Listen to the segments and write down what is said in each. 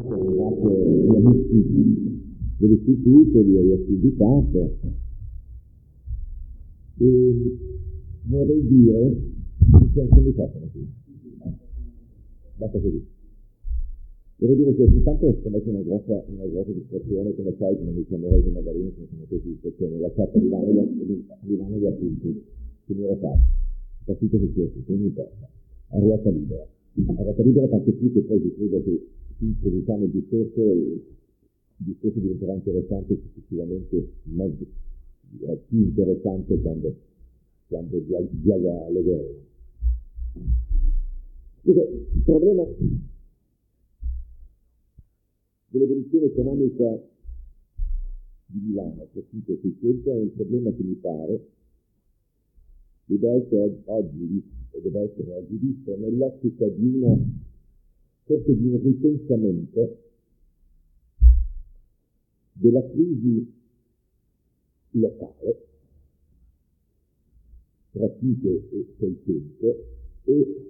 Ringrazio gli amici dell'istituto di averci invitato e vorrei dire che c'è anche il microfono qui. Basta così. Vorrei dire che intanto ho commesso una grossa distrazione, come sai, come mi chiamerei di Magarino, come sono queste distrazioni, ho lasciato Milano gli appunti che mi ero fatto, partito che sia tutto, non mi importa, a ruota libera. A ruota libera tanto più che poi si credo che introduciamo il discorso diventerà interessante successivamente, molto più interessante quando dialogheremo. Il problema dell'evoluzione economica di Milano, per tutto questo è un problema che mi pare deve essere oggi visto nell'ottica di una sorta di un ripensamento della crisi locale tra Tito e Seicento e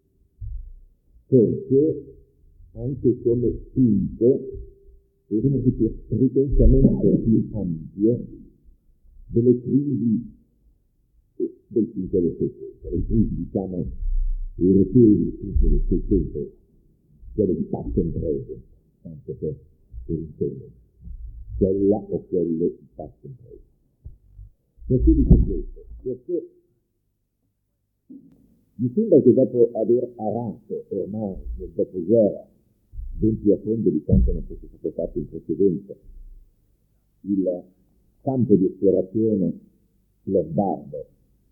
forse anche come punto per un ripensamento più ampio delle crisi del V del Seicento, le crisi diciamo europee del V del Seicento, quelle di Pax and Present, tanto per intendere, quella o quelle di Pax and Present. Perché dico questo? Perché mi sembra che dopo aver arato ormai nel dopoguerra, ben più a fondo di quanto non fosse stato fatto in precedenza, il campo di esplorazione lombardo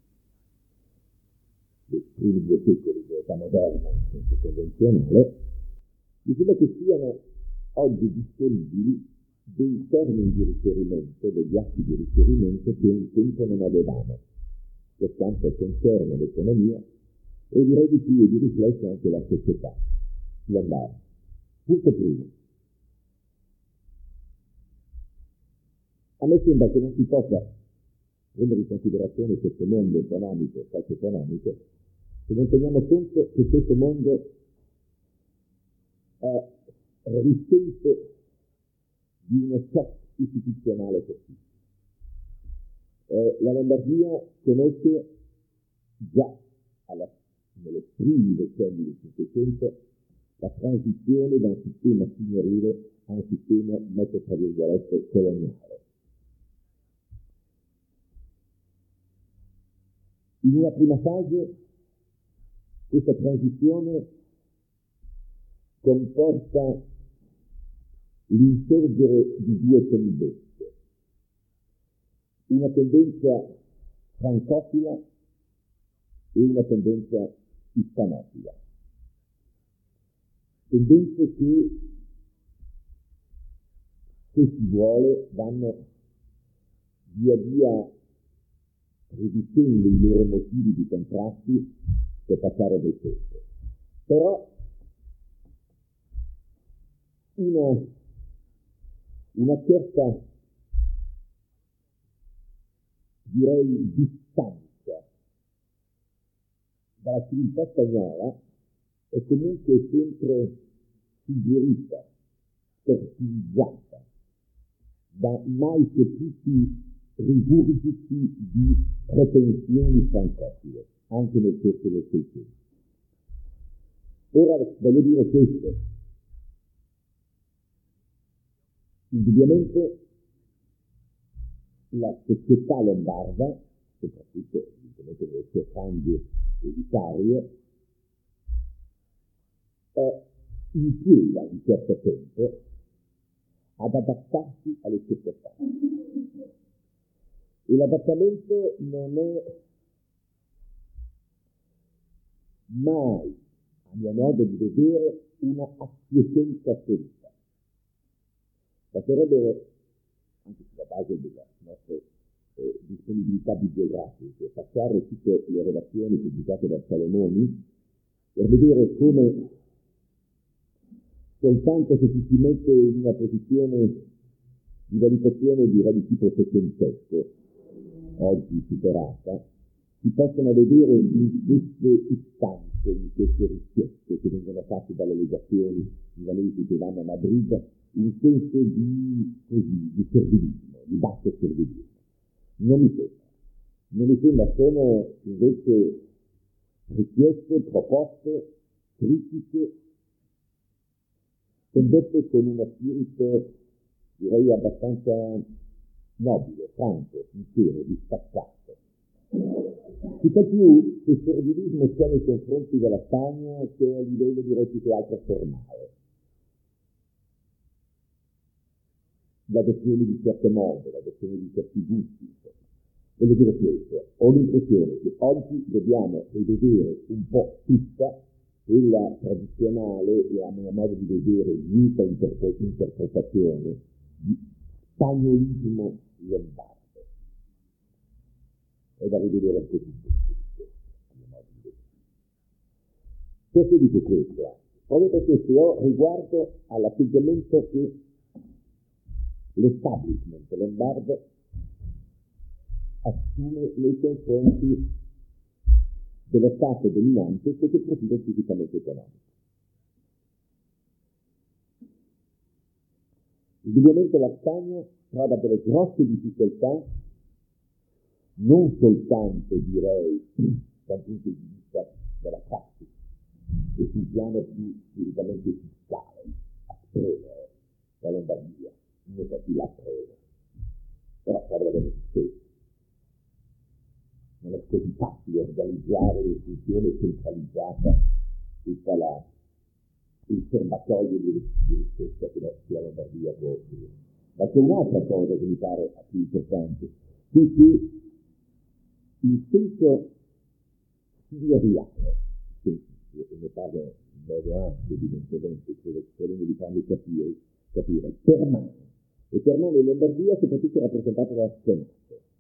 dei primi 2 secoli dell'età moderna in senso convenzionale, mi sembra che siano oggi disponibili dei termini di riferimento, degli atti di riferimento che un tempo non avevamo, per quanto concerne l'economia e direi di più e di riflesso anche la società lombarda. Punto primo. A me sembra che non si possa prendere in considerazione questo mondo economico, socio-economico, se non teniamo conto che questo mondo risente di uno shock istituzionale fortissimo. La Lombardia conosce già nelle primi decenni del Cinquecento la transizione da un sistema signorile a un sistema, metto tra virgolette, coloniale. In una prima fase questa transizione comporta l'insorgere di 2 tendenze. Una tendenza francofila e una tendenza ispanofila. Tendenze che, se si vuole, vanno via via riducendo i loro motivi di contrasti per passare del tempo. Però una certa, direi, distanza dalla civiltà spagnola è comunque sempre suggerita, fertilizzata da mai sopiti rigurgiti di propensioni francofile, anche nel corso del Seicento. Ora voglio dire questo. Indubbiamente la società lombarda, soprattutto evidentemente nelle sue frange elitarie, è impiega un certo tempo ad adattarsi alle circostanze. E l'adattamento non è mai, a mio modo di vedere, una acquiescenza assoluta. Basterebbe, anche sulla base delle nostre disponibilità bibliografiche, passare tutte le relazioni pubblicate da Salomoni per vedere come soltanto se ci si mette in una posizione di valutazione di tipo settecentesco, oggi superata, si possono vedere in queste istanze in queste richieste che vengono fatte dalle legazioni milanesi che vanno a Madrid, un senso di servilismo, di basso servilismo. Non mi sembra, sono invece richieste, proposte, critiche, condotte con uno spirito, direi, abbastanza nobile, franco, sincero, distaccato. Tutt'al più che servilismo sia nei confronti della Spagna che a livello, direi, più che altro formale. L'adozione di certe mode, l'adozione di certi gusti, insomma. Voglio dire questo, ho l'impressione che oggi dobbiamo rivedere un po' tutta quella tradizionale e a mio modo di vedere vita interpretazione di spagnolismo lombardo. È da rivedere un po' tutto questo, a mio modo di vedere. Perché dico questo? Proprio perché se ho riguardo all'atteggiamento che l'establishment lombardo assume nei confronti dello Stato dominante sotto il profilo tipicamente economico. Indubbiamente la Spagna trova delle grosse difficoltà, non soltanto, direi, dal punto di vista della pratica, e sul piano più tipicamente fiscale, a prendere la Lombardia, invece chi l'ha preso, però trova delle difficoltà. Non è così facile organizzare in funzione centralizzata tutta il serbatoio di ricchezza che la Lombardia può offrire. Ma c'è un'altra cosa che mi pare più importante, che il senso signoriale, e ne parlo in modo ampio, evidentemente, cercando di farmi capire, permane. E permane in Lombardia soprattutto rappresentato dal Senato.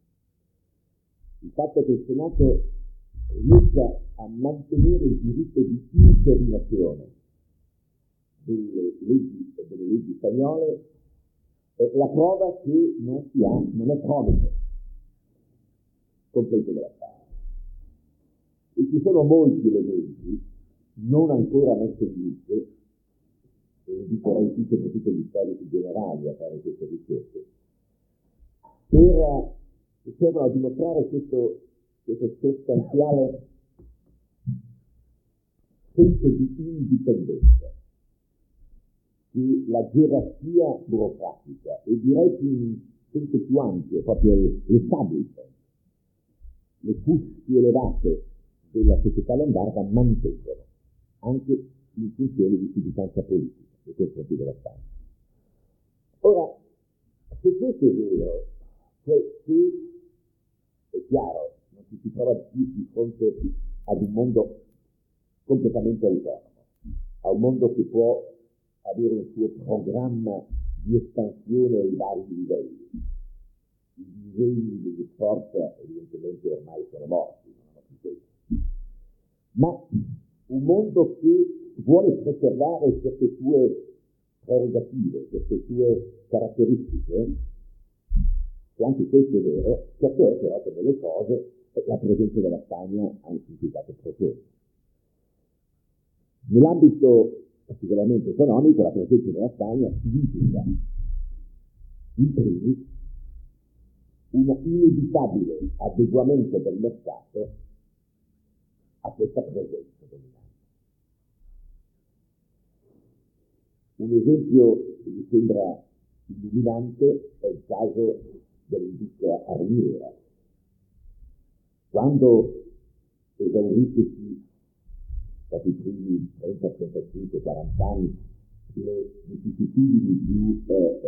Il fatto che il Senato riesca a mantenere il diritto di interinazione delle leggi spagnole è la prova che non è cronico completo della Spagna. E ci sono molti elementi non ancora messi in luce, e inviterei qui soprattutto gli storici generali a fare queste ricerche, per servono a dimostrare questo sostanziale senso di indipendenza che la gerarchia burocratica, e direi in senso più ampio, proprio l'establishment, le cusce più elevate della società lombarda mantengono, anche in funzione di cittadinanza politica nei confronti della Spagna. Ora, se questo è vero, cioè se è chiaro, non ci si trova più di fronte ad un mondo completamente autonomo, a un mondo che può avere un suo programma di espansione ai vari livelli. I disegni degli sport evidentemente ormai sono morti, non hanno più tempo. Ma un mondo che vuole preservare queste sue prerogative, queste sue caratteristiche, e anche questo è vero, certo è però che nelle cose la presenza della Spagna ha un significato profondo. Nell'ambito particolarmente economico, la presenza della Spagna significa, in primis, un inevitabile adeguamento del mercato a questa presenza dominante. Un esempio che mi sembra illuminante è il caso dell'industria armiera. Quando esauritisi dopo i primi 30, 35, 40 anni le vicissitudini più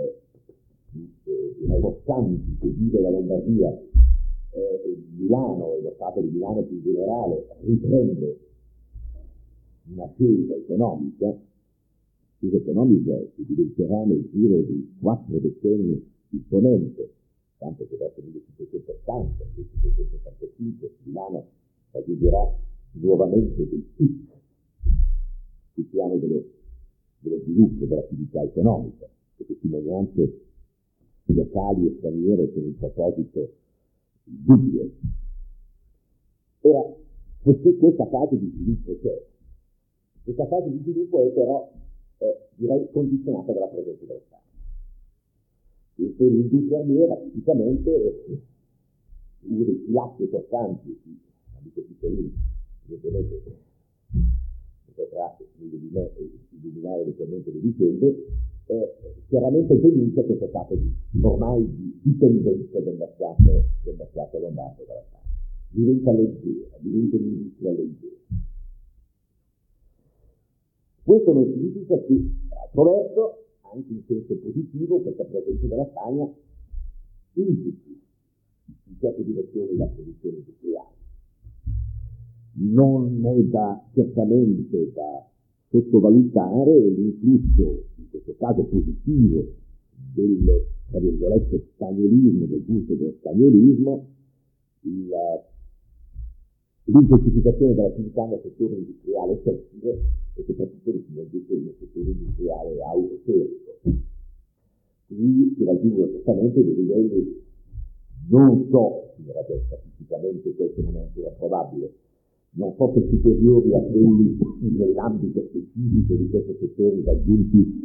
importanti che vive la Lombardia, Milano e lo Stato di Milano più in generale riprende una scelta economica che diventerà nel giro di 4 decenni imponente, tanto che verso 1580, 1585 Milano raggiungerà nuovamente dei picchi sul piano dello sviluppo dell'attività economica, le testimonianze locali e straniere sono in proposito dubbio. Ora, questa fase di sviluppo c'è. Questa fase di sviluppo è però, direi, condizionata dalla presenza della Spagna. Per l'industria armiera, tipicamente, uno dei pilastri portanti, amico Piccolini, evidentemente potrà meglio di me illuminare eventualmente le vicende, chiaramente denuncia questo stato ormai di dipendenza del mercato lombardo dalla Spagna. Diventa leggera, diventa un'industria leggera. Questo non significa che, attraverso, anche in senso positivo, questa presenza della Spagna inciti in certe direzioni la produzione industriale. Non è certamente da sottovalutare l'influsso, in questo caso positivo, dello, tra virgolette, spagnolismo, del gusto dello spagnolismo, l'intensificazione dell'attività nel settore industriale tessile e soprattutto nel settore industriale auroserico. Qui si raggiungono certamente dei livelli, non so, statisticamente questo non è ancora probabile, non forse superiori a quelli nell'ambito specifico di questo settore raggiunti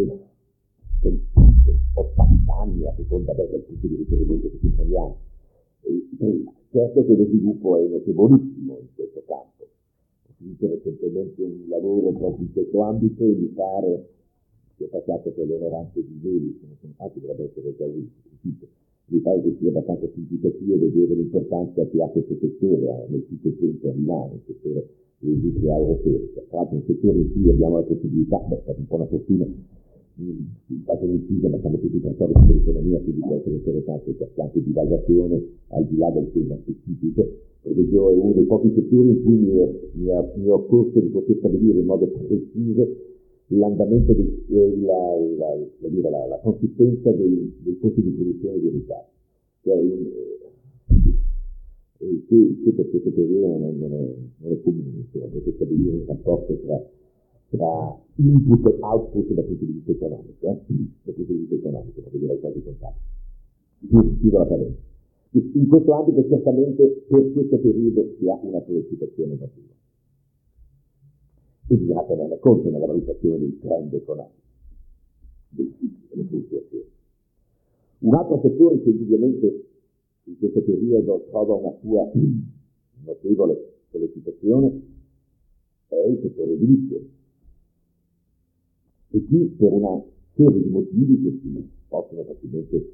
80 anni a seconda del punto di riferimento che ci prendiamo. Prima, certo che lo sviluppo è notevolissimo in questo campo. Ho finito recentemente un lavoro proprio in questo ambito e mi pare che ho passato per le onoranze di Veli, anche dovrebbe essere già uscito. Mi pare che sia abbastanza significativo vedere l'importanza che ha questo settore nel tutto centro a Milano, il settore dell'industria auroserica. Tra l'altro un settore in cui abbiamo la possibilità, è stata un po' una fortuna, faccio un inciso, ma siamo tutti trattori dell'economia, quindi può essere interessante qualche divagazione al di là del tema specifico, perché io è uno dei pochi settori in cui mi è occorso di poter stabilire in modo preciso l'andamento, la consistenza dei costi di produzione di ricavi. Cioè, che per questo periodo non è comune, insomma, poter stabilire un rapporto tra input e output dal punto di vista economico, proprio direi quasi contabile. Chiudo la parentesi. In questo ambito certamente per questo periodo si ha una sollecitazione notevole. E bisogna tenerne conto nella valutazione dei trend economici, delle fluttuazioni. Un altro settore che indubbiamente in questo periodo trova una sua notevole sollecitazione è il settore edilizio. E qui per una serie di motivi che si possono facilmente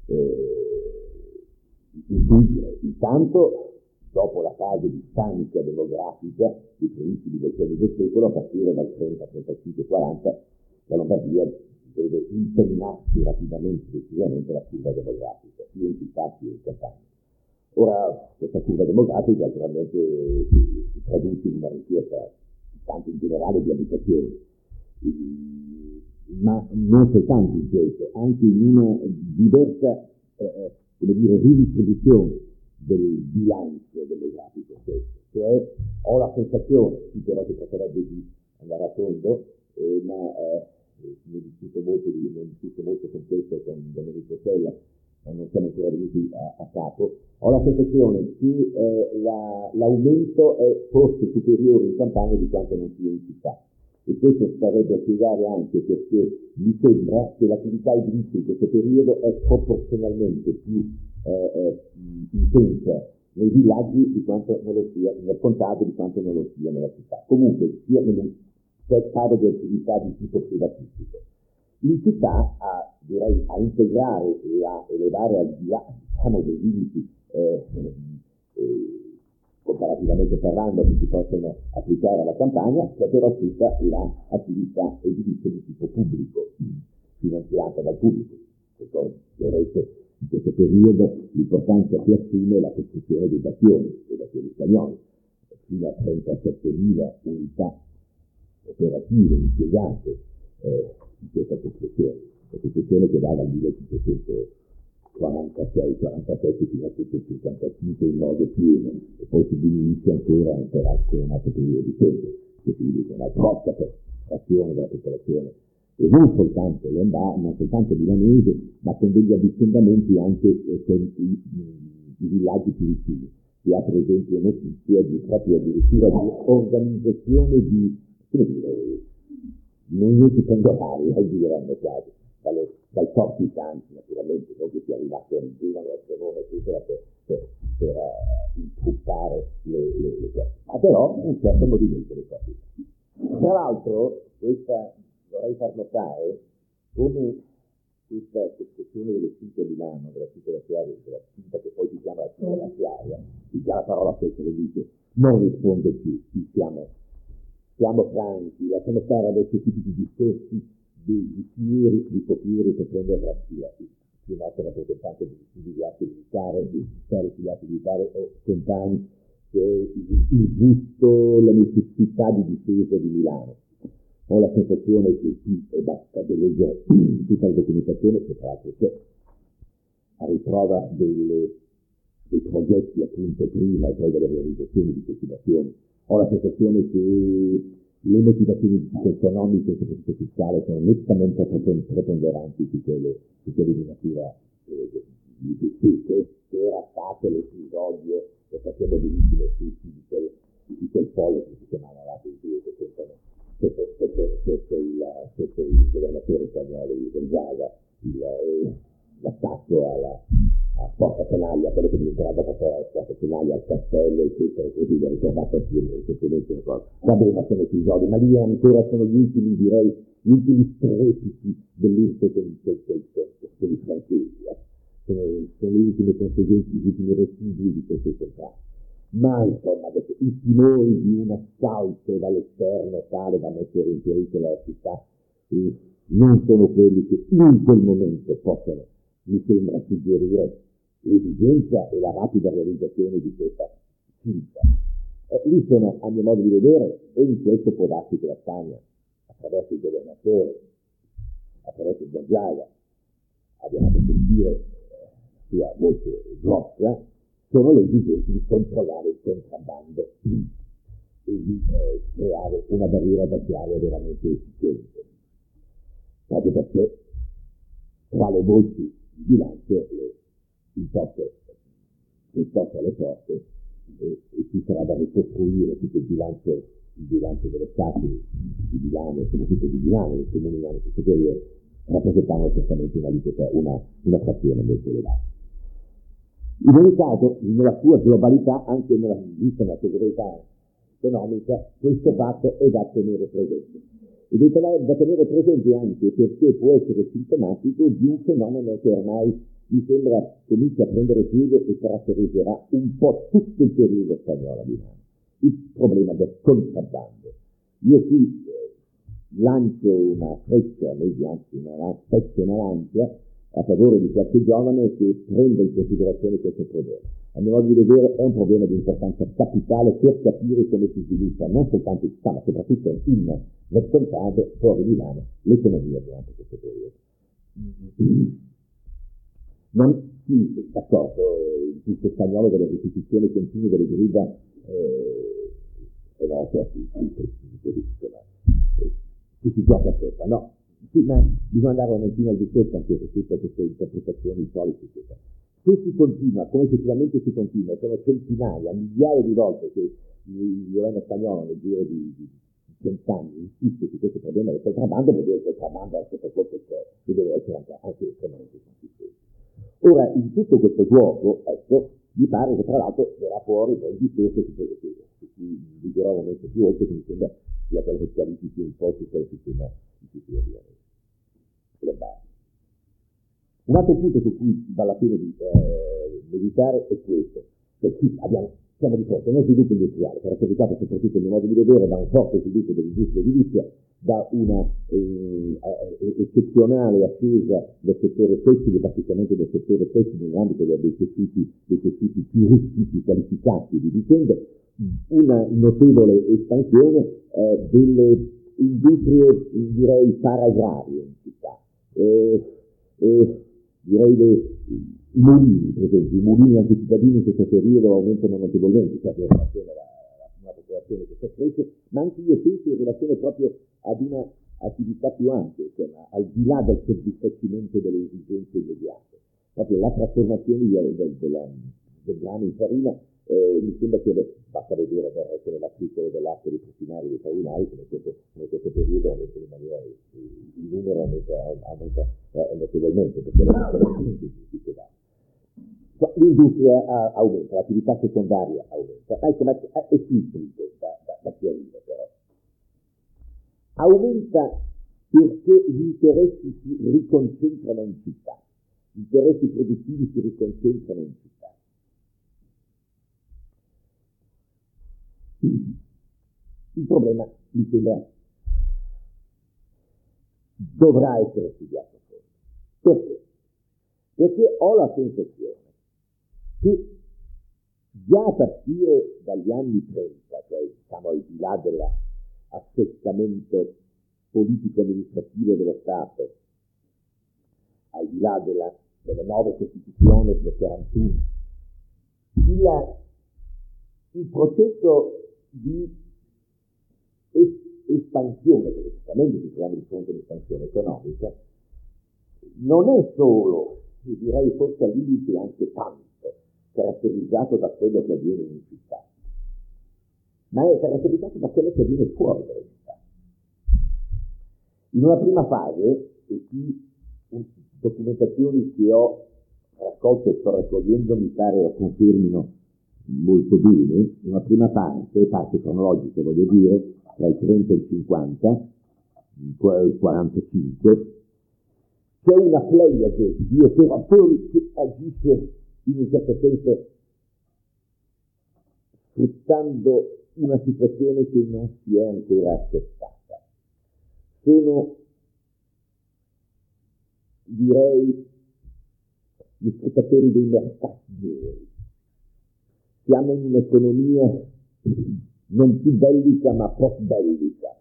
intuire. Intanto, dopo la fase di stanica demografica dei primissimi decenni del secolo, a partire dal 30, 35, 40, la Lombardia deve impennarsi rapidamente, decisamente la curva demografica, sia in città sia in campagna. Ora, questa curva demografica naturalmente si traduce in una richiesta, tanto in generale, di abitazioni, ma non soltanto in questo, anche in una diversa ridistribuzione del bilancio demografico stesso. Cioè ho la sensazione, qui però si tratterebbe di andare a fondo, ma ne discuto molto con questo con Domenico Sella, ma non siamo ancora venuti a capo. Ho la sensazione che l'aumento è forse superiore in campagna di quanto non sia in città. E questo starebbe a spiegare anche perché mi sembra che l'attività edilizia in questo periodo è proporzionalmente più intensa nei villaggi di quanto non lo sia nel contado, di quanto non lo sia nella città. Comunque sia parlo di attività di tipo privatistico. In città a integrare e a elevare al di là, diciamo, dei limiti comparativamente parlando che si possono applicare alla campagna, c'è però tutta l'attività edilizia di tipo pubblico, finanziata dal pubblico. Vedrete in questo periodo l'importanza che assume la costruzione dei bastioni spagnoli, fino a 37.000 unità operative impiegate in questa costruzione che va dal 1546-47 fino al 755 in modo pieno, e poi si diminuisce ancora per un altro periodo di tempo, che significa una grossa frazione della popolazione, e non soltanto lombarda, non soltanto milanese, ma con degli avvicendamenti anche con i villaggi più vicini. si ha per esempio notizia di proprio addirittura di organizzazione di, come dire, movimenti pendolari, oggi diremmo quasi, dai corpi santi naturalmente, non che si arrivasse a Rimano, a Cremona, eccetera, per intruppare le cose, ma però un certo movimento dei corpi santi. Tra l'altro, vorrei far notare come questa costruzione delle cinte a Milano, della cinta lasciaria, della cinta che poi si chiama la cinta lasciaria, già la parola stessa lo dice, non risponde più, siamo franchi, lasciamo stare adesso tutti i discorsi di Fieri, di Copieri, per prendere il nostro rappresentante di arte militare, di storici di arte militare o compagni, il gusto, la necessità di difesa di Milano. Ho la sensazione che qui basta leggere tutta la documentazione, che tra l'altro c'è, a riprova dei progetti appunto prima e poi delle realizzazioni di queste azioni. Ho la sensazione che le motivazioni di tipo economico e soprattutto fiscale sono nettamente preponderanti su quelle di natura che era stato l'episodio, lo sappiamo benissimo tutti, di quel folle che si chiamava la T2, che pensano sotto il governatore spagnolo di Gonzaga, l'attacco a Porta Tenaglia, quello che diventerà dopo Porta Tenaglia, al castello, eccetera, così l'ho ricordato anche recentemente una cosa. Vabbè, ma sono episodi, ma lì ancora sono gli ultimi, direi, gli ultimi strepiti dell'urto con i francesi. Sono le ultime conseguenze, gli ultimi residui di questo contratto. Ma insomma, adesso, i timori di un assalto dall'esterno tale da mettere in pericolo la città non sono quelli che in quel momento possono, mi sembra, suggerire l'esigenza e la rapida realizzazione di questa cinta. Lì sono, a mio modo di vedere, e in questo può darsi che la Spagna, attraverso il governatore, attraverso il Gonzaga, abbia fatto sentire la sua voce grossa, sono le esigenze di controllare il contrabbando e di creare una barriera d'acciaio veramente efficiente. Proprio perché tra le voci di bilancio le imposte alle porte e ci sarà da ricostruire tutto il bilancio dello Stato di Milano, soprattutto di Milano, del Comune di Milano in questo periodo, rappresentavano certamente una frazione molto elevata. In ogni caso, nella sua globalità, anche vista nella sua globalità economica, questo fatto è da tenere presente. Ed è da tenere presente anche perché può essere sintomatico di un fenomeno che ormai mi sembra comincia a prendere piede e caratterizzerà un po' tutto il periodo spagnolo a Milano. Il problema del contrabbando. Io qui lancio una freccia, spezzo una lancia a favore di qualche giovane che prenda in considerazione questo problema. A mio modo di vedere è un problema di importanza capitale per capire come si sviluppa non soltanto in città, ma soprattutto nel contado, fuori Milano, l'economia durante questo periodo. Sì, d'accordo, il gusto spagnolo delle ripetizioni continue delle grida è noto a tutti, che si gioca sopra, no? Sì, ma bisogna andare un momentino al discorso anche rispetto a queste interpretazioni insolite, eccetera. Se si continua, come effettivamente si continua, e sono centinaia, migliaia di volte che il governo spagnolo nel giro di 100 anni insiste su questo problema del contrabbando, vuol dire che il contrabbando al sottoposto c'è e deve essere anche estremamente consistente. Ora, in tutto questo gioco, ecco, mi pare che tra l'altro verrà fuori poi il discorso su cui vi dirò un momento più oltre, che mi sembra sia quello che qualifichi un po' tutto il sistema globale. Un altro punto su cui vale la pena di meditare è questo, che qui siamo di fronte a uno sviluppo industriale caratterizzato soprattutto nel modo di vedere da un forte sviluppo dell'industria edilizia, da una eccezionale ascesa del settore tessile, particolarmente del settore tessile nell'ambito dei tessuti più ricchi, più qualificati, vi dicendo, una notevole espansione delle industrie, direi, paragrarie in città. Direi i mulini, per esempio, i mulini anche cittadini in questo periodo aumentano notevolmente, cioè in relazione a una popolazione che cresce, ma anche io penso in relazione proprio ad una attività più ampia, insomma, al di là del soddisfacimento delle esigenze immediate. Proprio la trasformazione del grano in farina Mi sembra che basta vedere del resto le matricole dell'arte dei portinari e dei farinai, come questo periodo aumenta in maniera, il numero aumenta notevolmente, perché l'industria aumenta, l'attività secondaria aumenta. Ecco, ma è qui il punto da chiarire però. Aumenta perché gli interessi si riconcentrano in città, gli interessi produttivi si riconcentrano in città. Il problema, mi sembra, dovrà essere studiato a fondo. Perché? Perché ho la sensazione che già a partire dagli anni 30, cioè diciamo al di là dell'assestamento politico-amministrativo dello Stato, al di là delle 9 Costituzioni del 41, il processo di espansione, perché certamente ci troviamo di fronte a un'espansione economica, non è solo, direi forse al limite anche tanto, caratterizzato da quello che avviene in città, ma è caratterizzato da quello che avviene fuori dalle città. In una prima fase, e qui documentazioni che ho raccolto e sto raccogliendo mi pare lo confermino molto bene, in una prima parte cronologica voglio dire, tra il 30 e il 50, il 45, c'è una pleiade di operatori che agisce in un certo senso sfruttando una situazione che non si è ancora assestata. Sono, direi, gli sfruttatori dei mercati neri. Siamo in un'economia non più bellica ma post-bellica.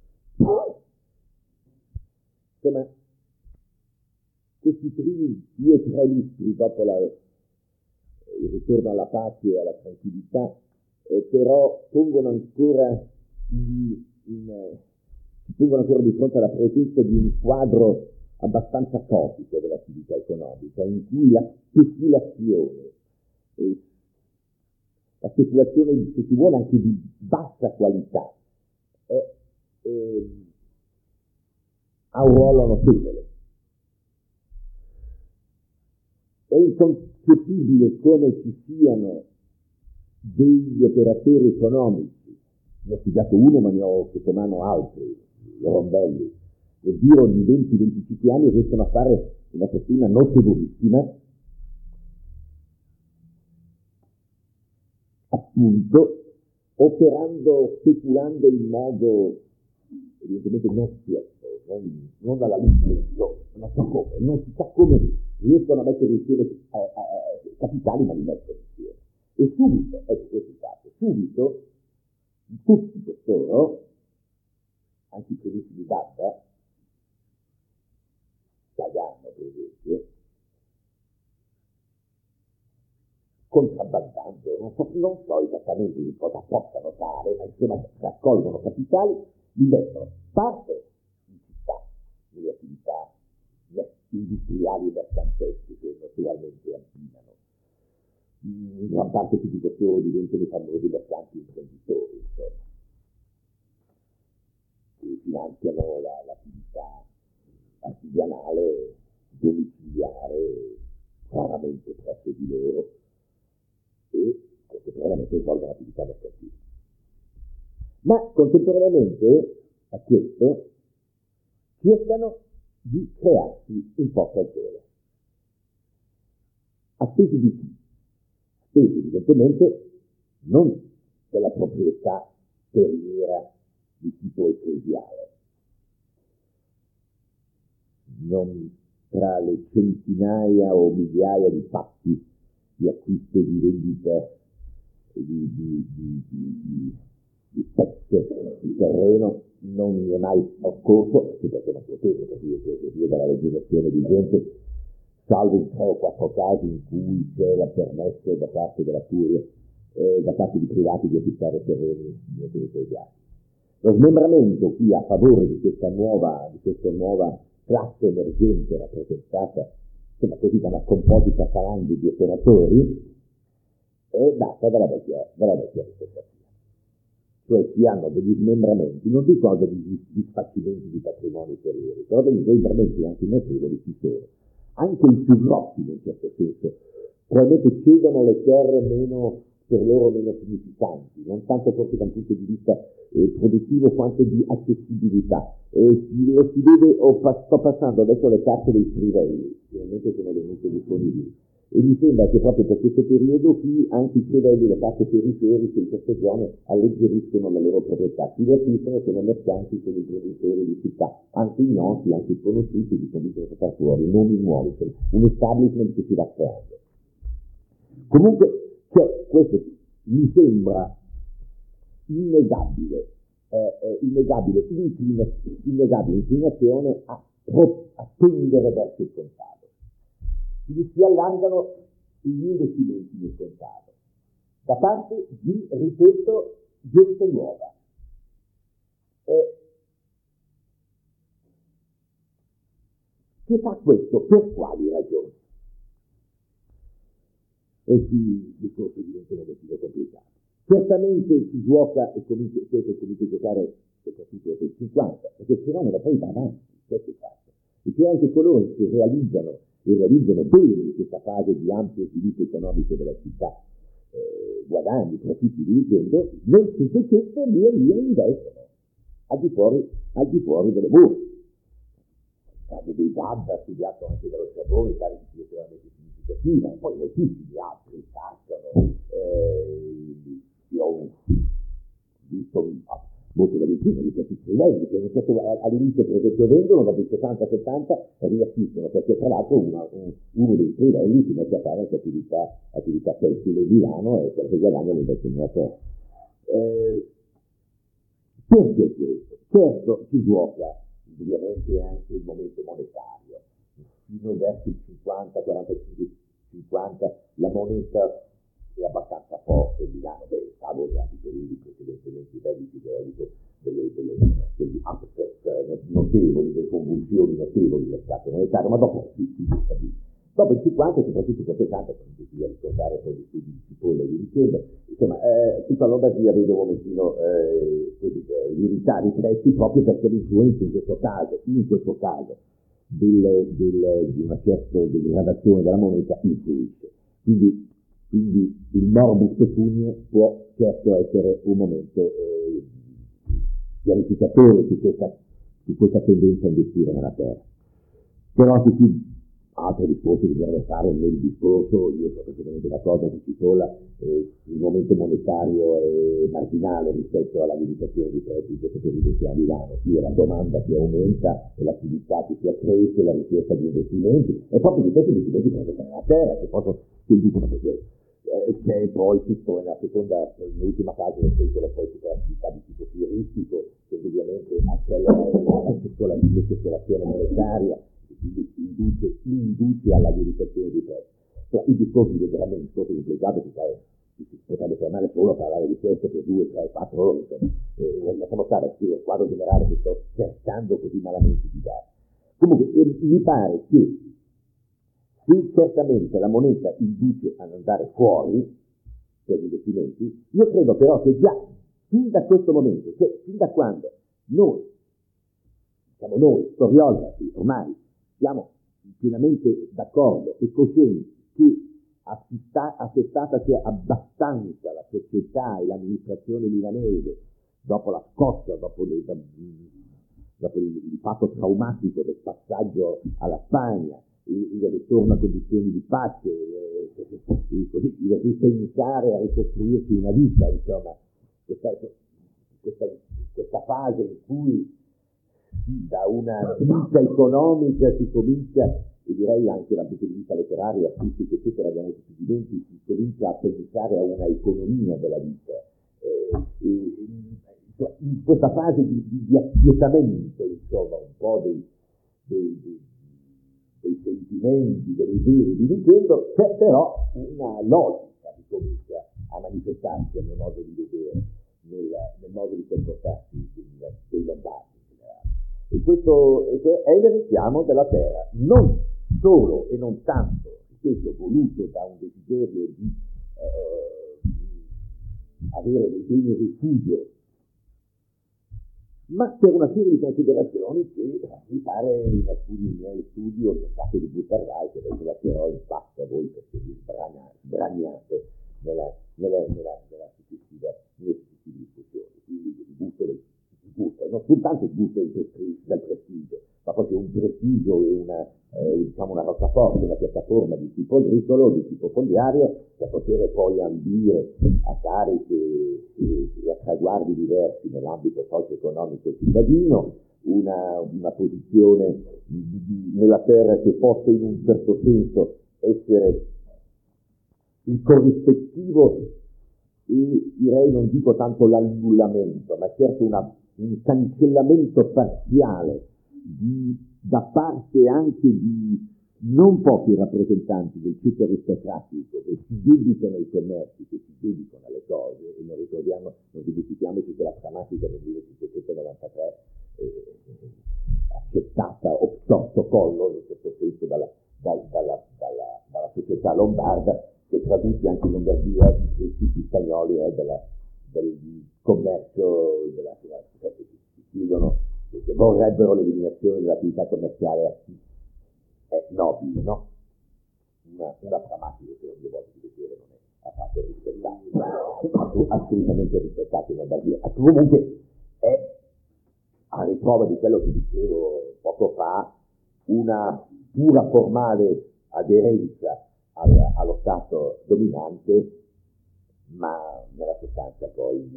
Insomma, questi primi 2 o 3 lustri dopo il ritorno alla pace e alla tranquillità, però pongono ancora ci pongono ancora di fronte alla presenza di un quadro abbastanza copico dell'attività economica, in cui la speculazione, se si vuole anche di bassa qualità, ha un ruolo notevole. È inconcepibile come ci siano degli operatori economici, ne ho studiato uno ma ne ho sotto mano altri, Rombelli, nel giro di 20-25 anni riescono a fare una fortuna notevolissima, appunto operando, speculando in modo evidentemente non spiegato, non alla luce, non so come, non si sa come riescono a mettere insieme capitali, ma li mettono insieme. E subito, ecco questo è il fatto, subito tutti costoro, anche i primissimi data, Sagano per esempio, contrabbandando, non so esattamente di cosa possano fare, ma insomma raccolgono capitali, li mettono parte in città, nelle attività industriali e mercanteschi che naturalmente abbinano. In gran parte tutti costoro diventano i famosi mercanti imprenditori, insomma, che finanziano l'attività artigianale, domiciliare, raramente presso di loro, e contemporaneamente svolgono attività mercantili. Ma contemporaneamente a questo cercano di crearsi un posto al sole. A spese di chi? A spese evidentemente non della proprietà terriera di tipo ecclesiale. Non tra le centinaia o migliaia di patti di acquisto e di vendita di pezze di terreno non mi è mai occorso, anche perché non potevo, perché via dalla legislazione vigente, salvo in 3 o 4 casi in cui c'era permesso da parte della curia, da parte di privati di acquistare terreni di natura ecclesiale. Lo smembramento qui a favore di questa nuova classe emergente rappresentata, insomma, così da una composita falange di operatori, è data dalla vecchia aristocrazia. Cioè si hanno degli smembramenti, non dico degli disfacimenti di patrimoni terrieri, però degli smembramenti anche notevoli ci sono. Anche i più grossi, in un certo senso, probabilmente cedono le terre per loro meno significanti, non tanto forse da un punto di vista produttivo quanto di accessibilità. Lo si vede, sto passando adesso le carte dei crivelli, finalmente sono venute disponibili, e mi sembra che proprio per questo periodo qui anche i crivelli, le parti periferiche in certe zone alleggeriscono la loro proprietà. Chi li acquistano sono mercanti, sono imprenditori di città, anche i noti, anche i conosciuti, li convincono a far fuori, nomi nuovi, un establishment che si va creando. Comunque c'è questo, mi sembra innegabile inclinazione a tendere verso il contado. Quindi si allargano gli investimenti nel contado da parte di, ripeto, gente nuova. Che fa questo per quali ragioni? E qui il discorso diventa un pochettino complicato. Certamente si gioca, e questo comincia a giocare soprattutto dopo il 50, perché il fenomeno poi va avanti, questo è il fatto. E cioè anche coloro che realizzano bene in questa fase di ampio sviluppo economico della città, guadagni, profitti di dicendo, nel Cinquecento via via investono al di fuori delle borse. Il caso dei Gadda, studiato anche dallo Sciabone, pare che sia estremamente significativa, poi moltissimi altri scattano. Io ho visto molto da vicino di questi crivelli che all'inizio per esempio vendono, dopo il 60-70 riacquistano, perché tra l'altro uno dei crivelli si mette a fare anche attività tessile di Milano e quello che guadagna lo investe nella terra. Perché questo? Certo si gioca ovviamente anche il momento monetario, fino verso il 50, 45, 50 la moneta è abbastanza forte in Milano, stavo durante i periodi precedentemente bellici che ha avuto degli upset notevoli, delle convulsioni notevoli del mercato monetario, ma dopo si stabilisce. Dopo il 50, soprattutto il 60, per non ricordare poi gli studi di Cipolla e via dicendo, insomma, tutta Lombardia vede un momentino lievitare i prezzi proprio perché l'influenza in questo caso di una certa degradazione della moneta influisce. Quindi il morbus pecunie può certo essere un momento pianificatore su questa tendenza a investire nella terra. Però anche qui altro discorso che bisognerebbe fare nel discorso, io sono perfettamente d'accordo con Cipolla, il momento monetario è marginale rispetto alla limitazione di prezzi in questo periodo sia a Milano. Qui è la domanda che aumenta e l'attività che si accresce, la richiesta di investimenti, e proprio di questi investimenti prendono nella terra, che inducono per questo. C'è poi tutto nell'ultima fase del secolo, poi tutta l'attività di tipo fieristico, che ovviamente accelera l'especulazione monetaria, e quindi induce alla lievitazione dei prezzi. Il discorso diventerebbe un discorso complicato, si potrebbe fermare solo a parlare di questo per 2, 3, 4 ore, insomma. Lasciamo stare qui il quadro generale che sto cercando così malamente di dare. Comunque, mi pare che se certamente la moneta induce ad andare fuori per gli investimenti, io credo però che già fin da questo momento, cioè fin da quando noi storiografi, ormai siamo pienamente d'accordo e coscienti che assestata sia abbastanza la società e l'amministrazione milanese dopo la scossa, dopo il fatto traumatico del passaggio alla Spagna, il ritorno a condizioni di pace, il ripensare a ricostruirsi una vita, insomma, questa fase in cui da una vita economica si comincia, e direi anche dal punto di vista letterario, artistico, eccetera, abbiamo tutti diventi, si comincia a pensare a una economia della vita. In questa fase di acquietamento, insomma, un po' dei sentimenti, delle idee, di dicendo, c'è però una logica che comincia a manifestarsi, a mio modo di vedere, nel modo di comportarsi dei lombardi in generale. E questo è il richiamo della terra, non solo e non tanto, ripeto, voluto da un desiderio di avere dei beni rifugio, ma per una serie di considerazioni che mi pare in alcuni miei studi ho cercato di buttare là, che adesso lascerò in pasto a voi perché vi sbraniate nelle successive discussioni. Quindi il gusto, e non soltanto il gusto del prestigio, ma proprio un prestigio e una roccaforte, una piattaforma di tipo agricolo, di tipo fondiario, per poter poi ambire a cariche e a traguardi diversi nell'ambito socio-economico cittadino, una posizione nella terra che possa in un certo senso essere il corrispettivo e direi non dico tanto l'annullamento, ma certo un cancellamento parziale da parte anche di non pochi rappresentanti del ceto aristocratico che si dedicano ai commerci, che si dedicano alle cose, e non dimentichiamoci quella drammatica del 1593 accettata obtorto collo in un certo senso dalla società lombarda, che traduce anche in Lombardia i principi spagnoli del commercio, si chiedono che vorrebbero l'eliminazione dell'attività commerciale a chi è nobile, no? Una pragmatica che ogni volta di vedere non è affatto rispettato, assolutamente rispettato in Lombardia. Comunque è, a riprova di quello che dicevo poco fa, una pura formale aderenza allo Stato dominante, ma nella sostanza poi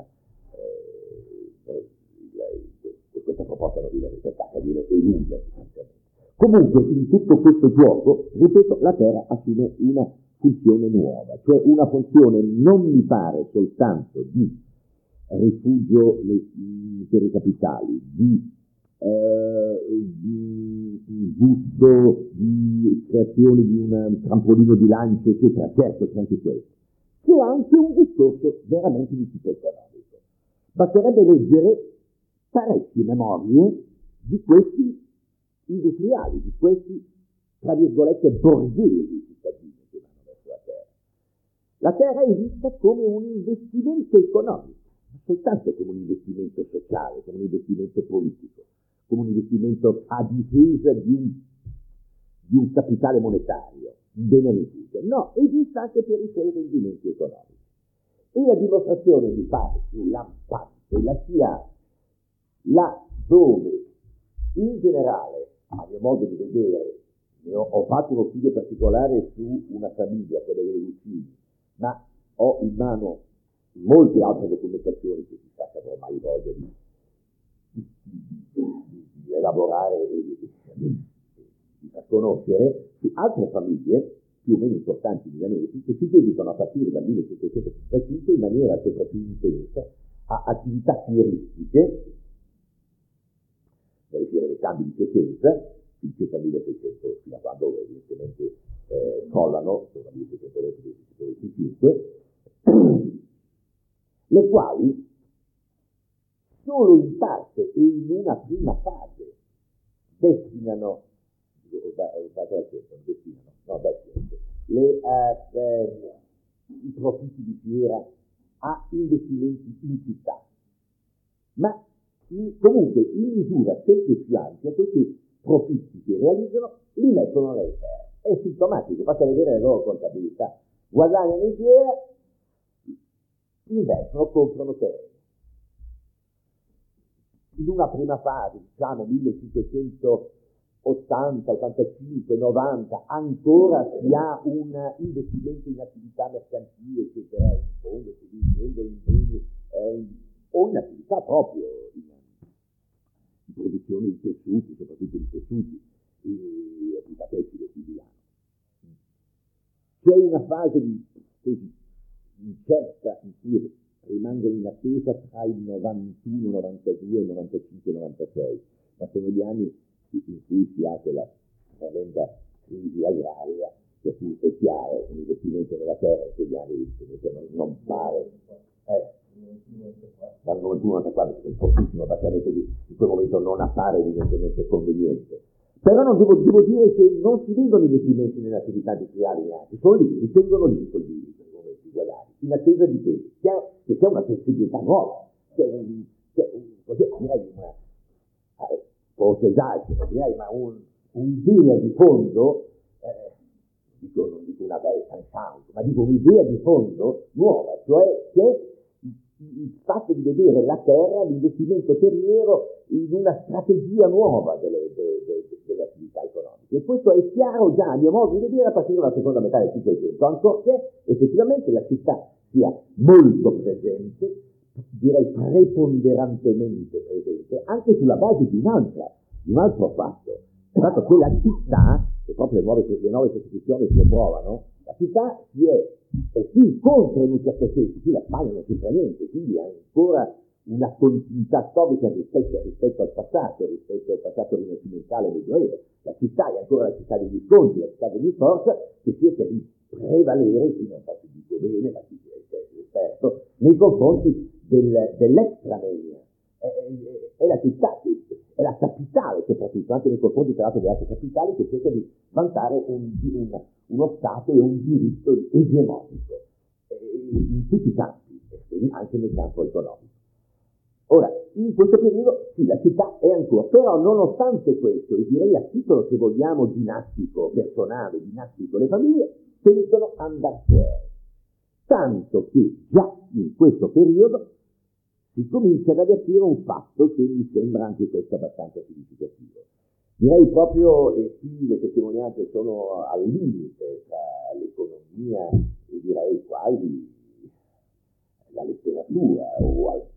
questa proposta non viene rispettata, viene elusa sostanzialmente. Comunque in tutto questo gioco, ripeto, la terra assume una funzione nuova, cioè una funzione non mi pare soltanto di rifugio per i capitali, di gusto, di creazione di un trampolino di lancio, eccetera. Certo c'è anche questo, che è anche un discorso veramente di tipo economico. Basterebbe leggere parecchie memorie di questi industriali, di questi, tra virgolette, borghesi cittadini che vanno verso la terra. La terra è vista come un investimento economico, non soltanto come un investimento sociale, come un investimento politico, come un investimento a difesa di un capitale monetario, un bene rifugio. No, è vista anche per i suoi rendimenti economici. E la dimostrazione mi pare più lampante la si ha là dove, in generale, a mio modo di vedere, ho fatto uno studio particolare su una famiglia, quella dei Lucini, ma ho in mano molte altre documentazioni che chissà se avrò mai voglia di elaborare e di far conoscere, su altre famiglie più o meno importanti milanesi che si dedicano a partire dal 1565 in maniera sempre più intensa a attività fieristiche, nelle fiere dei cambi di Piacenza, circa 1600, fino a quando evidentemente collano, sono 1620-1625, le quali solo in parte e in una prima fase destinano i profitti di fiera a investimenti in città, ma comunque in misura sempre più ampia questi profitti che realizzano li mettono nelle terre. È sintomatico, basta vedere la loro contabilità, guadagnano in fiera, investono, comprano terreni. In una prima fase, diciamo 1580, 85, 90, ancora si ha un investimento in attività mercantili, eccetera, in fondo si vendono in beni o in attività proprio in produzione di tessuti, soprattutto di tessuti, e attività tessile di Milano. C'è una fase incerta in cui rimangono in attesa tra il 91, 92, 95, 96, ma sono gli anni in cui si ha quella tremenda crisi agraria, per cui è chiaro un investimento nella terra in quegli anni non pare. Dal 91-94 c'è un fortissimo abbassamento in quel momento non appare evidentemente conveniente. Però non devo dire che non si vedono investimenti nelle attività industriali neanche, sono lì, li tengono lì i soldini per i momenti guadagni, in attesa di tempo. che c'è una sensibilità nuova, così direi forse esagero, direi, ma un'idea di fondo, non dico una bella sound, ma dico un'idea di fondo nuova, cioè che il fatto di vedere la terra, l'investimento terriero in una strategia nuova delle attività economiche. E questo è chiaro già a mio modo di vedere a partire dalla seconda metà del Cinquecento, ancorché effettivamente la città sia molto presente, direi preponderantemente presente, anche sulla base di un altro fatto. Il fatto che la città, e proprio le nuove costituzioni lo provano, la città è più contro in un certo senso, qui la Spagna non c'entra niente, quindi ha ancora una continuità storica rispetto al passato rinascimentale medioevo. La città è ancora la città dei Visconti, la città degli Sforza, che cerca di prevalere, qui non faccio dico bene, ma chi è esperto, nei confronti dell'extramenia. È la città che è la capitale, soprattutto, anche nei confronti tra l'altro delle altre capitali, che cerca di vantare uno Stato e un diritto egemonico in tutti i campi, e quindi anche nel campo economico. Ora, in questo periodo, sì, la città è ancora, però nonostante questo, e direi a titolo, se vogliamo, dinastico, personale, dinastico, le famiglie tendono ad andare fuori. Tanto che già in questo periodo si comincia ad avvertire un fatto che mi sembra anche questo abbastanza significativo. Direi proprio, e qui le testimonianze sono al limite tra l'economia e direi quasi la letteratura o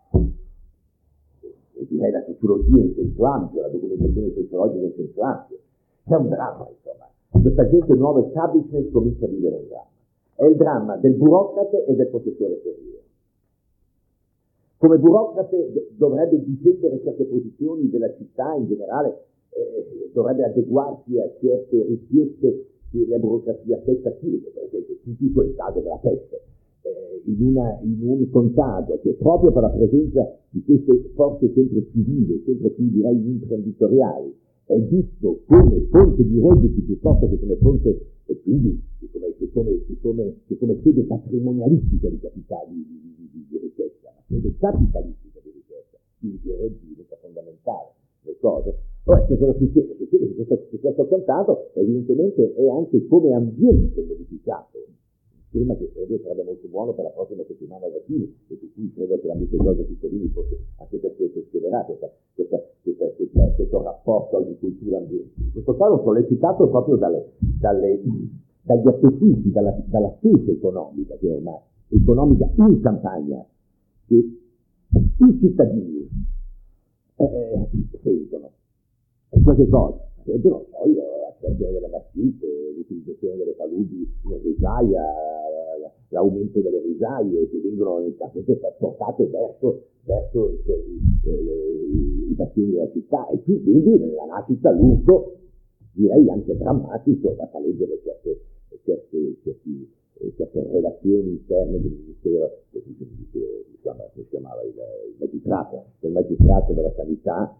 direi la sociologia in senso ampio, la documentazione sociologica in senso ampio. C'è un dramma, insomma. Questa gente nuova establishment comincia a vivere un dramma. È il dramma del burocrate e del possessore terriero. Come burocrate dovrebbe difendere certe posizioni della città in generale, dovrebbe adeguarsi a certe richieste che la burocrazia stessa chiede, per esempio, tipico il caso della peste. In un contado che proprio per la presenza di queste forze sempre più vive, sempre più direi imprenditoriali, è visto come fonte di redditi piuttosto che come fonte, e quindi come sede patrimonialistica di capitali di ricchezza, ma sede capitalistica di ricchezza, quindi il reddito diventa fondamentale nel coso. Ora, che cosa succede? Succede che questo contado evidentemente è anche come ambiente modificato, un tema che credo sarebbe molto buono per la prossima settimana da Chini, e su cui credo che l'amico Giorgio Piccolini forse anche per questo scriverà questo rapporto agricoltura-ambiente. In questo caso sollecitato proprio dagli appetiti, dalla spesa economica, che ormai economica in campagna, che i cittadini sentono. E qualche cosa, per esempio, non so, l'accensione delle massite, l'utilizzazione delle paludi in risaia, l'aumento delle risaie che vengono queste portate verso i bastioni della città, e qui quindi la nascita, l'urto, direi anche drammatico, basta leggere certe relazioni interne del Ministero, come si chiamava del magistrato della sanità,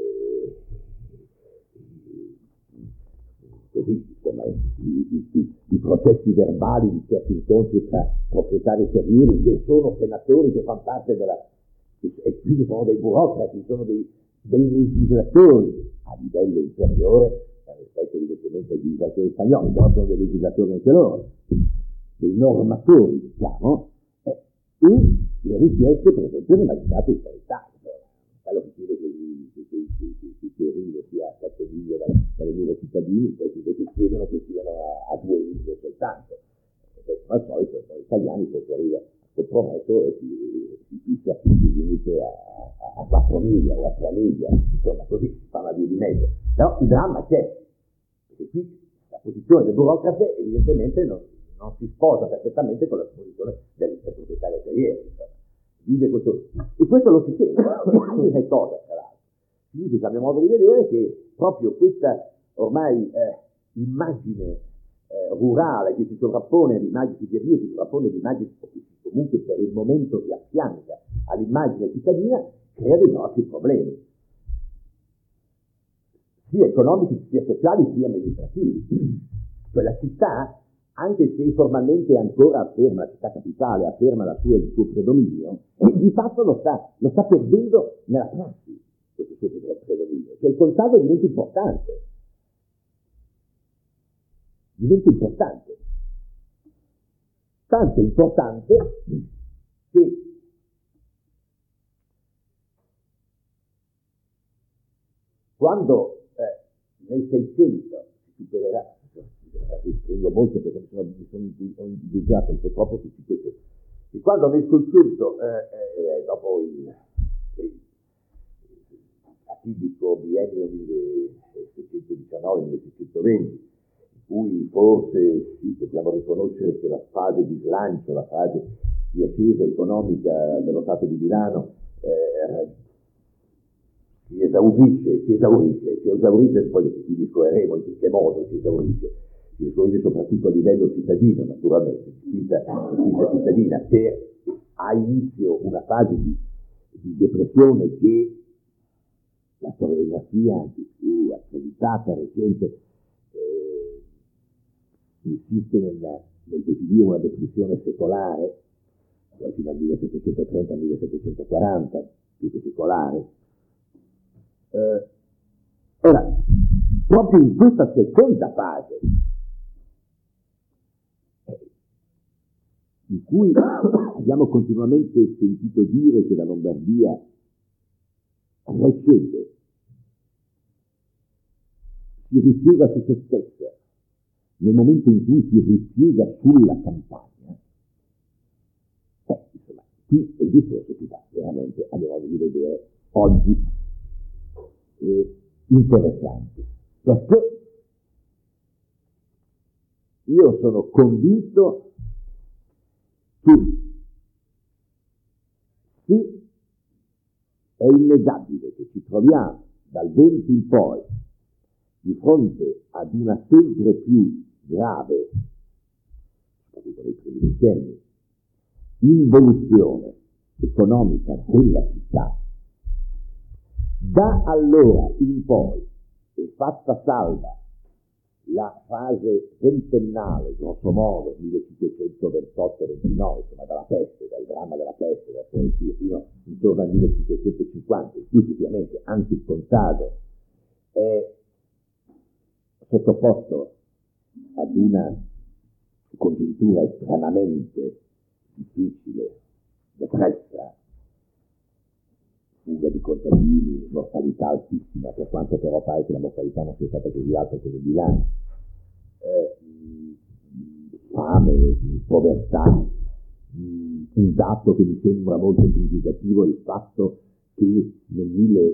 così, insomma, i processi verbali di certi incontri tra proprietari terrieri che sono senatori, che fanno parte e quindi sono dei burocrati, sono dei legislatori a livello inferiore rispetto evidentemente ai legislatori spagnoli, però sono dei legislatori anche loro, dei normatori, diciamo, e le richieste per esempio del magistrato di sanità, quello che chiede che Rio sia a 7 miglia dalle mura cittadini, questi invece chiedono che siano a 2 miglia soltanto. Come al solito, poi gli italiani poi si arriva a compromesso e si fissa il limite a 4 miglia o a 3 miglia, insomma così si fa una via di mezzo. Però il dramma c'è, perché qui la posizione del burocrate evidentemente non si sposa perfettamente con la posizione del proprietario terriero, insomma. Vive questo, e questo lo si sente, è cosa tra l'altro. Significa, a mio modo di vedere, che proprio questa ormai immagine rurale che si sovrappone all'immagine, che via via si sovrappone all'immagine, comunque per il momento si affianca all'immagine cittadina, crea dei nostri problemi, sia economici, sia sociali, sia amministrativi. Cioè la città anche se formalmente ancora afferma, la città capitale afferma il suo predominio, di fatto lo sta perdendo nella prassi, questo suo predominio. Cioè il contado diventa importante. Tanto importante che quando nel 600 si supererà, restringo molto perché mi sono indugiato un po' troppo su questo, e quando nel 600, dopo il fatidico biennio 1619-1620, cui forse sì, dobbiamo riconoscere che la fase di slancio, la fase di ascesa economica dello Stato di Milano si esaurisce, poi qui discorreremo in che modo si esaurisce soprattutto a livello cittadino, naturalmente, spinta cittadina, ha inizio una fase di depressione che la storiografia anche più accreditata, recente, insiste nel definire una depressione secolare, cioè fino al 1730-1740, più che secolare. Ora, proprio in questa seconda fase, in cui abbiamo continuamente sentito dire che la Lombardia recede, si ripiega su se stessa, nel momento in cui si ripiega sulla campagna, insomma, qui è il discorso che va veramente alle modo di vedere oggi interessante, perché io sono convinto che sì, è innegabile che ci troviamo dal 20 in poi di fronte ad una sempre più grave, soprattutto nei primi decenni, involuzione economica della città. Da allora in poi, e fatta salva la fase ventennale, grosso modo, 1528-29, insomma dalla peste, dal dramma della peste, dalla Fiorentina, fino intorno al 1550, in cui effettivamente anche il contado è sottoposto ad una congiuntura estremamente difficile, depressa, fuga di contadini, mortalità altissima, per quanto però pare che la mortalità non sia stata così alta come Milano, fame, povertà. Un dato che mi sembra molto significativo è il fatto che nel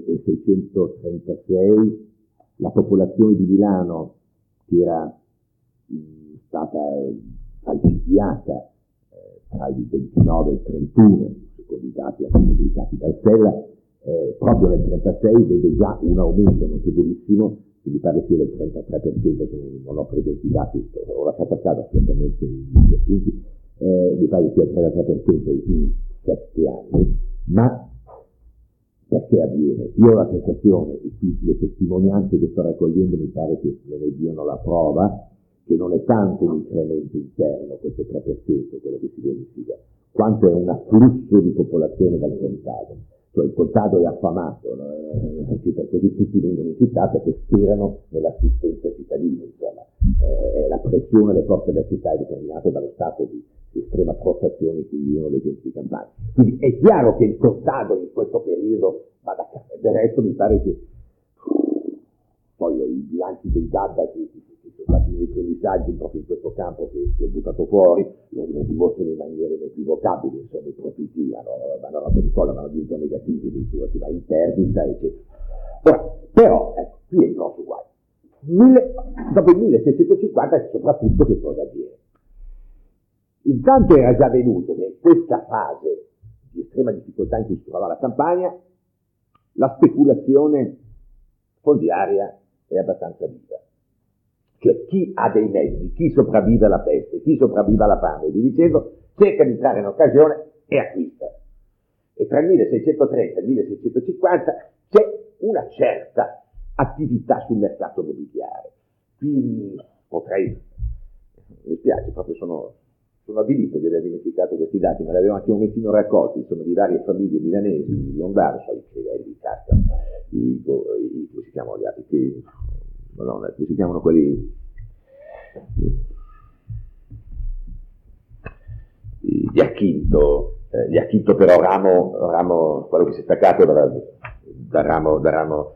1636 la popolazione di Milano, che era stata falcidiata tra il 29 e il 31, secondo i dati pubblicati dal Sella, proprio nel 36 vede già un aumento notevolissimo, che mi pare sia del 33%, non ho presenti i dati, ho lasciato a casa assolutamente gli appunti, mi pare sia il 33% in 7 anni, ma perché avviene? Io ho la sensazione, e qui le testimonianze che sto raccogliendo mi pare che me ne diano la prova, che non è tanto un incremento interno, questo 3%, quello che si verifica, quanto è un afflusso di popolazione dal contado. Cioè il contado è affamato, no? Per così tutti vengono in città perché sperano nell'assistenza cittadina, insomma. La pressione alle porte della città è determinata dallo stato di estrema prostrazione in cui vivono le genti di campagna. Quindi è chiaro che il contado in questo periodo vada a casa. Del resto mi pare che poi i bilanci dei Dadda che sono stati uno dei primi saggi proprio in questo campo che ho buttato fuori, lo dimostrano in maniere inequivocabili, insomma i profitti vanno a di colla, vanno diventano negativi, addirittura si va in perdita, eccetera. Ora, però, ecco, qui è il grosso guaio. Dopo il 1650 soprattutto che cosa avviene? Intanto era già venuto che in questa fase di estrema difficoltà in cui si trovava la campagna, la speculazione fondiaria è abbastanza viva. Cioè chi ha dei mezzi, chi sopravvive alla peste, chi sopravvive alla fame, vi dicevo, cerca di trarre un'occasione e acquista. E tra il 1630 e il 1650 c'è una certa attività sul mercato mobiliare. Qui potrei mi spiace, proprio sono avvilito di aver dimenticato questi dati, ma li avevo anche un momentino raccolti, insomma, di varie famiglie milanesi, lombardi, so, i Crivelli, i Casta, come si chiamano gli altri, come si chiamano quelli, gli Achinto però ramo, quello che si è staccato da ramo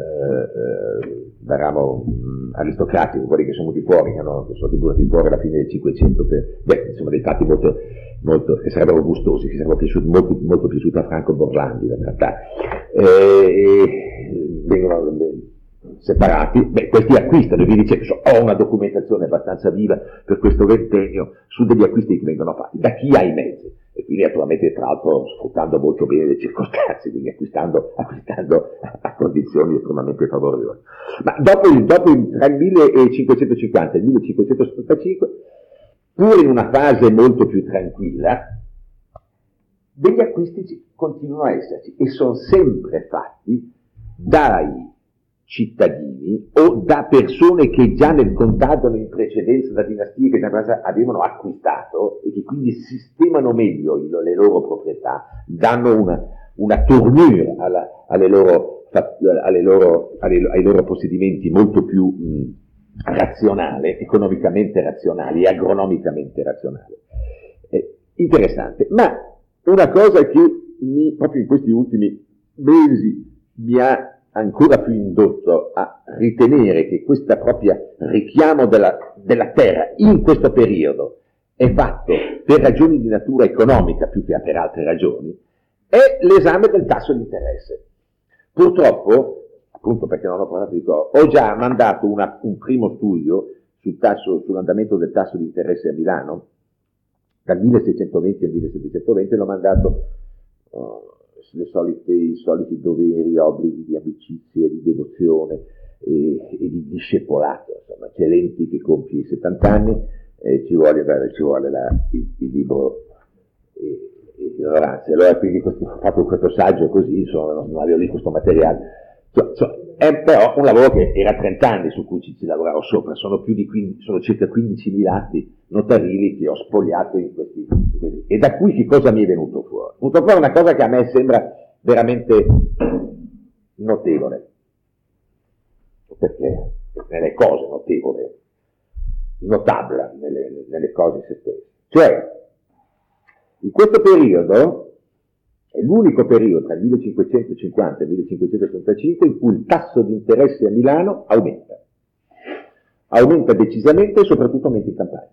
aristocratico, quelli che sono venuti fuori, che sono buttati fuori alla fine del 500, insomma dei fatti molto che sarebbero gustosi, che sarebbero piaciuti, molto piaciuti a Franco Borlandi da trattare, vengono separati. Questi acquistano, e vi dicevo, ho una documentazione abbastanza viva per questo ventennio su degli acquisti che vengono fatti da chi ha i mezzi, e quindi naturalmente tra l'altro sfruttando molto bene le circostanze, quindi acquistando a condizioni estremamente favorevoli. Ma dopo tra il 1550 e il 1575, pur in una fase molto più tranquilla, degli acquisti continuano a esserci, e sono sempre fatti dai cittadini o da persone che già nel contado in precedenza da dinastie che già avevano acquistato e che quindi sistemano meglio le loro proprietà, danno una tournure ai loro possedimenti molto più razionale, economicamente razionale e agronomicamente razionale. Interessante, ma una cosa che proprio in questi ultimi mesi mi ha ancora più indotto a ritenere che questo proprio richiamo della terra in questo periodo è fatto per ragioni di natura economica più che per altre ragioni, è l'esame del tasso di interesse. Purtroppo, appunto perché non ho parlato di cosa, ho già mandato un primo studio sull'andamento del tasso di interesse a Milano, dal 1620 al 1720, l'ho mandato i soliti doveri, obblighi di amicizia, di devozione e di discepolato. Insomma, c'è Lenti che compie i 70 anni, ci vuole il libro ignoranza. Allora quindi ho fatto questo saggio così, non avevo lì questo materiale. È però un lavoro che era 30 anni su cui ci lavoravo sopra, sono circa 15.000 atti notarili che ho spogliato in questi. E da qui che cosa mi è venuto fuori? È venuto fuori una cosa che a me sembra veramente notevole, perché nelle cose notevole, notabile nelle cose in se stesse. Cioè, in questo periodo è l'unico periodo tra il 1550 e il 1565 in cui il tasso di interesse a Milano aumenta decisamente e soprattutto aumenta in campagna,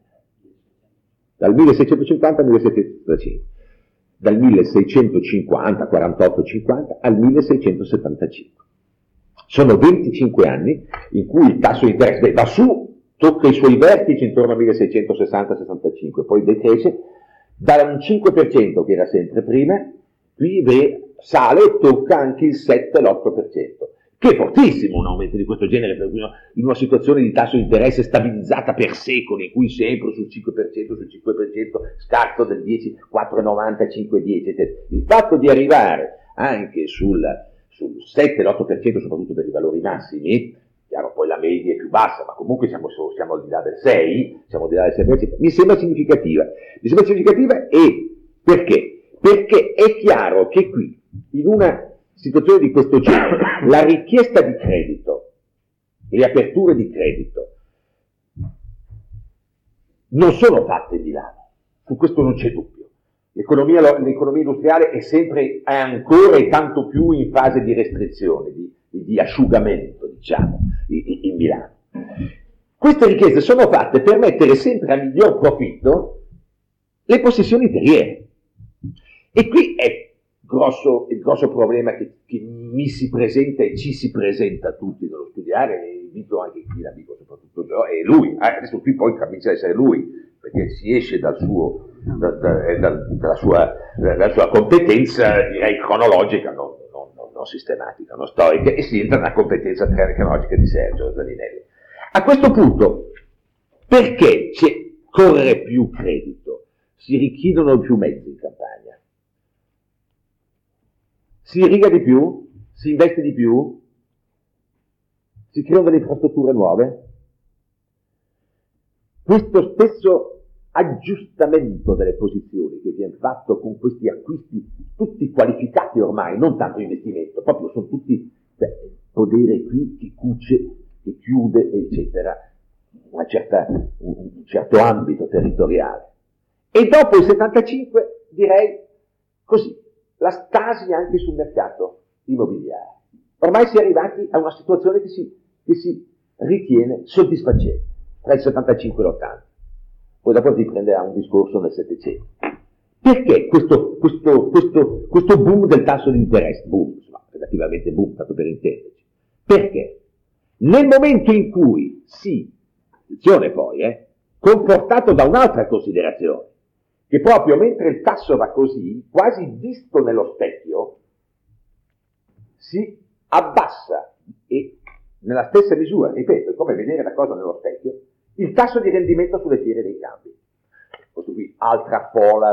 dal 1650 al 1775, dal 1650, 48-50 al 1675. Sono 25 anni in cui il tasso di interesse va su, tocca i suoi vertici intorno al 1660-65, poi decresce dal 5% che era sempre prima, qui sale e tocca anche il 7 l'8%, che è fortissimo un aumento di questo genere, per cui in una situazione di tasso di interesse stabilizzata per secoli, in cui sempre sul 5%, scarto del 10, 4,90, 5,10, eccetera. Il fatto di arrivare anche sul 7 l'8%, soprattutto per i valori massimi, chiaro, poi la media è più bassa, ma comunque siamo al di là del 6, siamo al di là del 6%, mi sembra significativa. E perché? Perché è chiaro che qui, in una situazione di questo genere, la richiesta di credito, le aperture di credito, non sono fatte in Milano, su questo non c'è dubbio. L'economia industriale è ancora e tanto più in fase di restrizione, di asciugamento, diciamo, in Milano. Queste richieste sono fatte per mettere sempre a miglior profitto le possessioni terriere. E qui è il grosso problema che mi si presenta e ci si presenta a tutti nello studiare, e invito anche chi l'amico, soprattutto io, è lui. Adesso qui poi comincia a essere lui, perché si esce dalla sua competenza, direi cronologica, non sistematica, non storica, e si entra nella competenza tecnologica di Sergio Zaninelli. A questo punto, perché corre più credito? Si richiedono più mezzi in campagna? Si irriga di più? Si investe di più? Si creano delle infrastrutture nuove? questo stesso aggiustamento delle posizioni che viene fatto con questi acquisti tutti qualificati ormai, non tanto investimento, proprio sono tutti podere qui che cuce, che chiude, eccetera, un certo ambito territoriale. E dopo il 75 direi così, la stasi anche sul mercato immobiliare. Ormai si è arrivati a una situazione che si ritiene soddisfacente tra il 75 e l'80. Poi dopo riprenderà un discorso nel 700. Perché questo boom del tasso di interesse? Boom, insomma, relativamente boom, tanto per intenderci. Perché? Nel momento in cui attenzione poi, confortato da un'altra considerazione, che proprio mentre il tasso va così, quasi visto nello specchio, si abbassa e nella stessa misura, ripeto, è come vedere la cosa nello specchio, il tasso di rendimento sulle fiere dei cambi. Questo qui, altra fola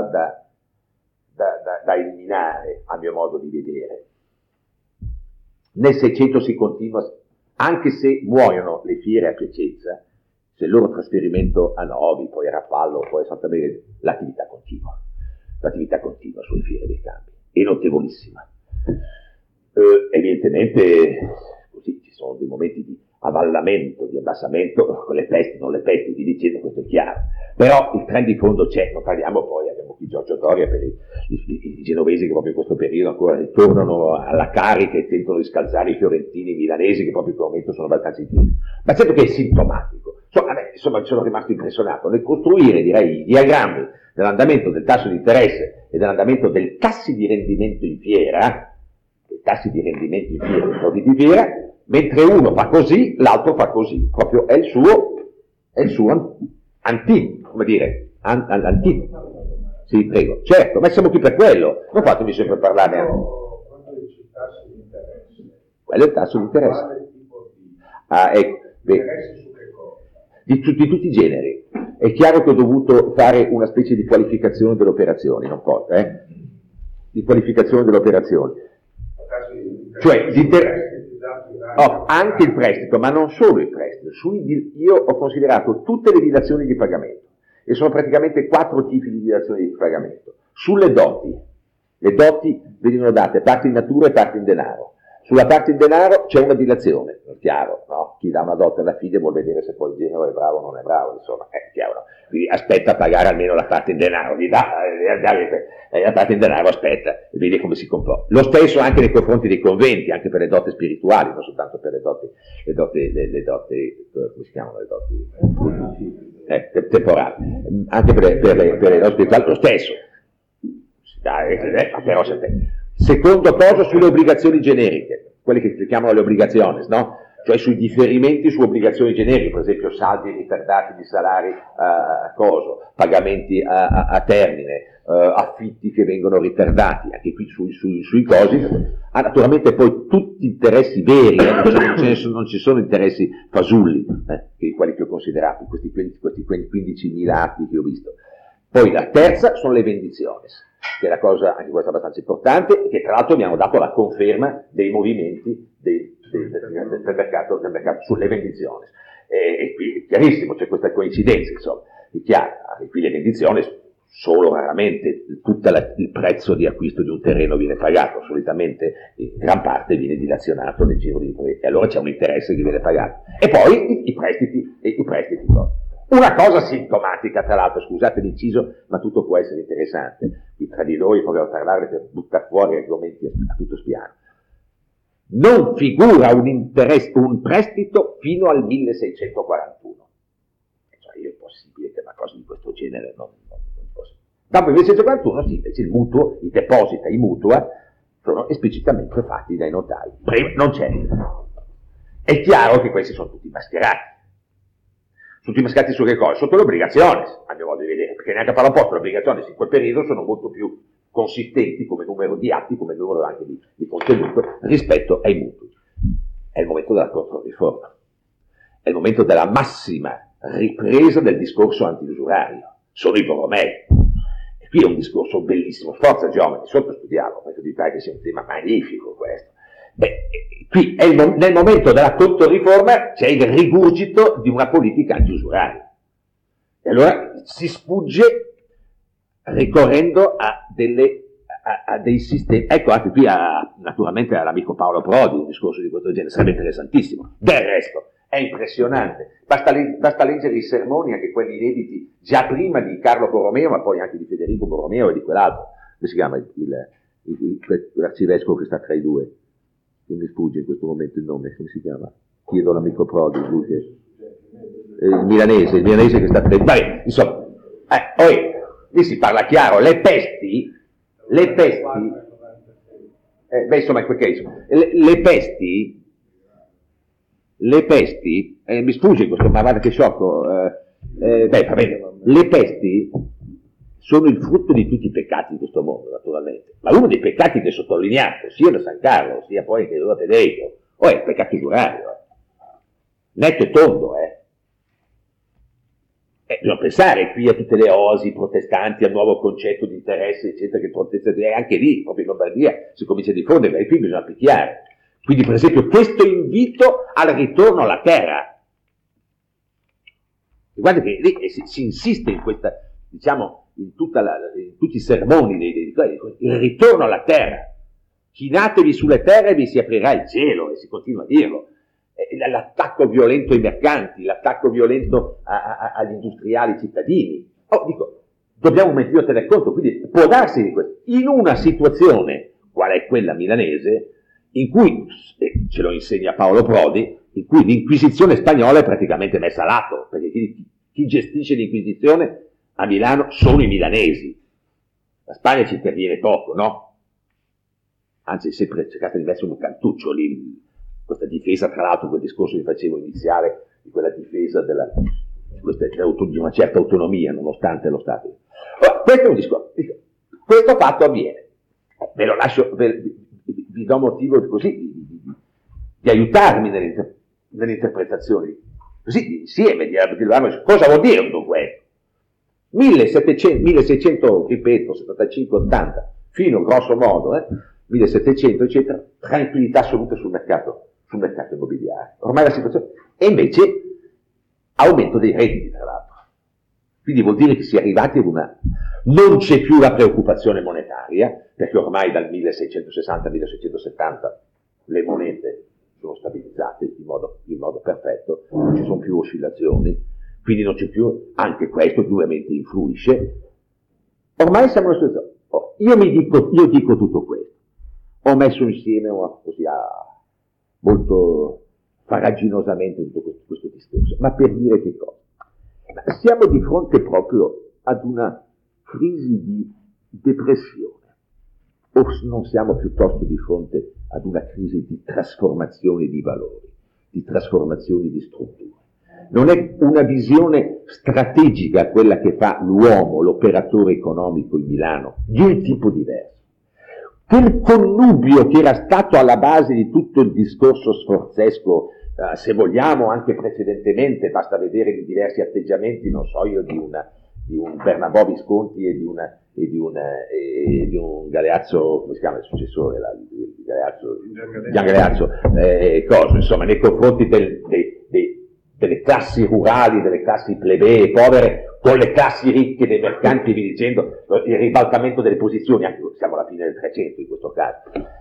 da eliminare, a mio modo di vedere. Nel 600 si continua, anche se muoiono le fiere a Piacenza, se il loro trasferimento a Novi, poi a Rapallo, poi a Santa Maria, l'attività continua sulle fiere dei cambi, è notevolissima. Evidentemente, così ci sono dei momenti di avallamento, di abbassamento, con le pesti, non le pesti, vi dicendo, questo è chiaro. Però il trend di fondo c'è, non parliamo poi, abbiamo qui Giorgio Doria per i genovesi che proprio in questo periodo ancora ritornano alla carica e tentano di scalzare i fiorentini, i milanesi che proprio in questo momento sono abbastanza in crisi. Ma certo che è sintomatico. Insomma, sono rimasto impressionato nel costruire, direi, i diagrammi dell'andamento del tasso di interesse e dell'andamento del tassi di rendimento in fiera, dei profitti in fiera, mentre uno fa così, l'altro fa così, proprio è il suo antidoto, come dire, antidoto. Sì, prego. Certo, ma siamo qui per quello, non fatemi sempre parlare. Quando dici tasso di interesse, quello è il tasso di interesse. Quale tipo di interesse su che cosa? Di tutti i generi. È chiaro che ho dovuto fare una specie di qualificazione delle operazioni, non porta, di qualificazione delle operazioni. Cioè, anche il prestito, ma non solo il prestito. Io ho considerato tutte le dilazioni di pagamento, e sono praticamente 4 tipi di dilazioni di pagamento. Sulle doti, le doti vengono date parte in natura e parte in denaro. Sulla parte in denaro c'è una dilazione, è chiaro, no? Chi dà una dote alla figlia vuol vedere se poi il genero è bravo o non è bravo, insomma, è chiaro, no? Quindi aspetta a pagare almeno la parte in denaro, gli dà la parte in denaro, aspetta, e vedi come si comporta. Lo stesso anche nei confronti dei conventi, anche per le dote spirituali, non soltanto per le doti, come si chiamano le doti? Temporali. Anche per le doti spirituali, lo stesso. Però secondo cosa sulle obbligazioni generiche, quelle che si chiamano le obbligazioni, no? Cioè sui differimenti su obbligazioni generiche, per esempio saldi ritardati di salari pagamenti a termine, affitti che vengono ritardati, anche qui sui cosi, naturalmente poi tutti interessi veri, non ci sono interessi fasulli, quelli che ho considerato, questi 15.000 atti che ho visto. Poi la terza sono le vendizioni, che è la cosa, anche questa abbastanza importante, e che tra l'altro mi hanno dato la conferma dei movimenti del mercato sulle vendizioni. E qui è chiarissimo, c'è questa coincidenza, insomma, è chiaro, anche qui le vendizioni solo raramente tutto il prezzo di acquisto di un terreno viene pagato, solitamente in gran parte viene dilazionato nel giro di e allora c'è un interesse che viene pagato. E poi i prestiti poi. Una cosa sintomatica, tra l'altro, scusate l'inciso, ma tutto può essere interessante. Qui tra di noi proviamo a parlare per buttare fuori argomenti a tutto spiano. Non figura un prestito fino al 1641. Cioè, è possibile che una cosa di questo genere non fosse. Dopo il 1641, sì, invece il mutuo, i depositi, i mutua, sono esplicitamente fatti dai notai. Prima non c'è. È chiaro che questi sono tutti mascherati. Tutti mascherati su che cosa? Sotto le obbligazioni, a mio modo di vedere, perché neanche a fare opposto le obbligazioni in quel periodo sono molto più consistenti come numero di atti, come numero anche di contenuto rispetto ai mutui. È il momento della controriforma, è il momento della massima ripresa del discorso antiusurario, sono i Borromei. E qui è un discorso bellissimo, sforza geometri, sottostudiarlo, perché vi pare che sia un tema magnifico questo. Qui è nel momento della controriforma c'è il rigurgito di una politica antiusuraria. E allora si sfugge ricorrendo a dei sistemi. Ecco, anche qui naturalmente all'amico Paolo Prodi un discorso di questo genere sarebbe interessantissimo. Del resto è impressionante, basta leggere i sermoni, anche quelli inediti già prima di Carlo Borromeo, ma poi anche di Federico Borromeo e di quell'altro, come si chiama l'arcivescovo che sta tra i due, che mi sfugge in questo momento il nome, come si chiama? Chiedo all'amico Prodi, lui che il milanese che sta tra i due. Vabbè, insomma, lì si parla chiaro, le pesti, insomma, in quel caso, le pesti, mi sfugge questo, ma guarda che sciocco, va bene, le pesti sono il frutto di tutti i peccati di questo mondo, naturalmente, ma uno dei peccati che è sottolineato, sia da San Carlo, sia poi anche da Federico, è il peccato giurario, netto e tondo, bisogna pensare qui a tutte le osi protestanti, al nuovo concetto di interesse, eccetera, che protestanti, anche lì, proprio in Lombardia, si comincia a diffondere, e qui bisogna picchiare. Quindi, per esempio, questo invito al ritorno alla terra. Guarda che lì si insiste in questa, diciamo, in tutti i sermoni, il ritorno alla terra. Chinatevi sulle terre e vi si aprirà il cielo, e si continua a dirlo. L'attacco violento ai mercanti, l'attacco violento agli industriali cittadini. Dobbiamo mettere tener conto, quindi può darsi di questo. In una situazione, qual è quella milanese, in cui, ce lo insegna Paolo Prodi, in cui l'Inquisizione spagnola è praticamente messa a lato, perché chi gestisce l'Inquisizione a Milano sono i milanesi. La Spagna ci interviene poco, no? Anzi, è sempre cercato di mettere un cantuccio lì, questa difesa, tra l'altro quel discorso che facevo iniziale, di quella difesa di una certa autonomia, nonostante lo Stato. Questo è un discorso. Questo fatto avviene. Ve lo lascio, vi do motivo così di aiutarmi nelle interpretazioni, così insieme, cosa vuol dire tutto questo? 1600, ripeto, 75, 80, fino grosso modo, 1700, eccetera, tranquillità assoluta sul mercato immobiliare. Ormai la situazione, e invece aumento dei redditi, tra l'altro. Quindi vuol dire che si è arrivati ad non c'è più la preoccupazione monetaria, perché ormai dal 1660 al 1670 le monete sono stabilizzate in modo perfetto, non ci sono più oscillazioni, quindi non c'è più, anche questo duramente influisce. Ormai siamo in una situazione. Io dico tutto questo. Ho messo insieme molto faraginosamente tutto questo discorso, ma per dire che cosa? Siamo di fronte proprio ad una crisi di depressione, o non siamo piuttosto di fronte ad una crisi di trasformazione di valori, di trasformazione di strutture. Non è una visione strategica quella che fa l'uomo, l'operatore economico in Milano, di un tipo diverso. Quel connubio che era stato alla base di tutto il discorso sforzesco, se vogliamo anche precedentemente, basta vedere i diversi atteggiamenti, non so io, di un Bernabò Visconti e di un Galeazzo, come si chiama il successore, Gian Galeazzo, insomma, nei confronti delle classi rurali, delle classi plebee, povere, con le classi ricche dei mercanti, vi dicendo, il ribaltamento delle posizioni, anche siamo alla fine del 300 in questo caso.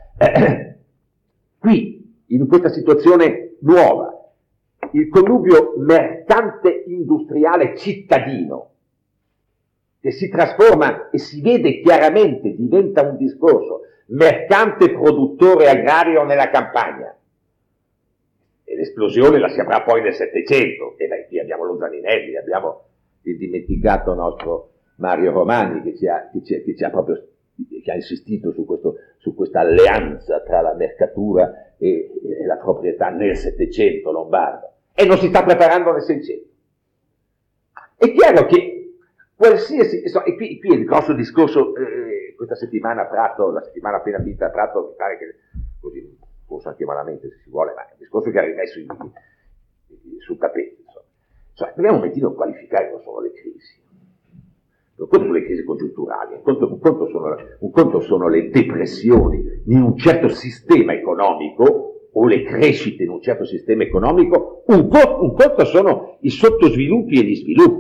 Qui, in questa situazione nuova, il connubio mercante industriale cittadino, che si trasforma e si vede chiaramente, diventa un discorso mercante produttore agrario nella campagna, e l'esplosione la si avrà poi nel 700, e qui abbiamo lo Zaninelli, abbiamo il dimenticato nostro Mario Romani che ha insistito su questa alleanza tra la mercatura e la proprietà nel 700 lombardo, e non si sta preparando nel 600. È chiaro che qualsiasi, e qui il grosso discorso, questa settimana a Prato, la settimana appena finita a Prato, mi pare che così, forse anche malamente se si vuole, ma è il discorso che ha rimesso sul tappeto. Dobbiamo un momentino qualificare cosa sono le crisi. Un conto sono le crisi congiunturali, un conto sono le depressioni in un certo sistema economico, o le crescite in un certo sistema economico, un conto sono i sottosviluppi e gli sviluppi,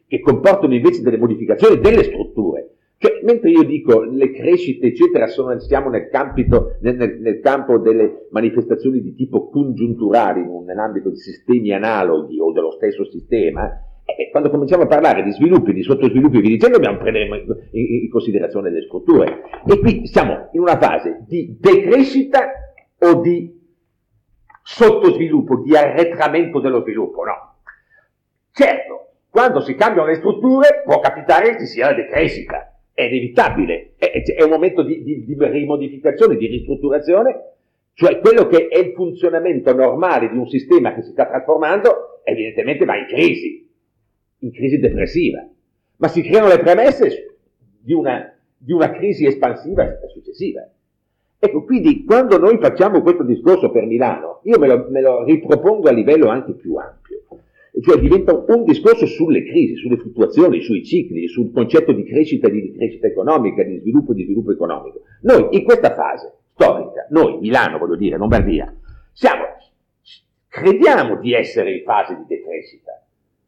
che comportano invece delle modificazioni delle strutture. Cioè, mentre io dico le crescite, eccetera, siamo nel campo delle manifestazioni di tipo congiunturali, nell'ambito di sistemi analoghi o dello stesso sistema, quando cominciamo a parlare di sviluppi, di sottosviluppi e via dicendo, dobbiamo prendere in considerazione le strutture. E qui siamo in una fase di decrescita o di sottosviluppo, di arretramento dello sviluppo, no? Certo, quando si cambiano le strutture può capitare che ci sia la decrescita. È inevitabile, è un momento di rimodificazione, di ristrutturazione, cioè quello che è il funzionamento normale di un sistema che si sta trasformando, evidentemente va in crisi depressiva, ma si creano le premesse di una crisi espansiva successiva. Ecco, quindi quando noi facciamo questo discorso per Milano, io me lo ripropongo a livello anche più ampio. Cioè diventa un discorso sulle crisi, sulle fluttuazioni, sui cicli, sul concetto di crescita economica, di sviluppo economico. Noi in questa fase storica, noi Milano voglio dire, Lombardia, crediamo di essere in fase di decrescita,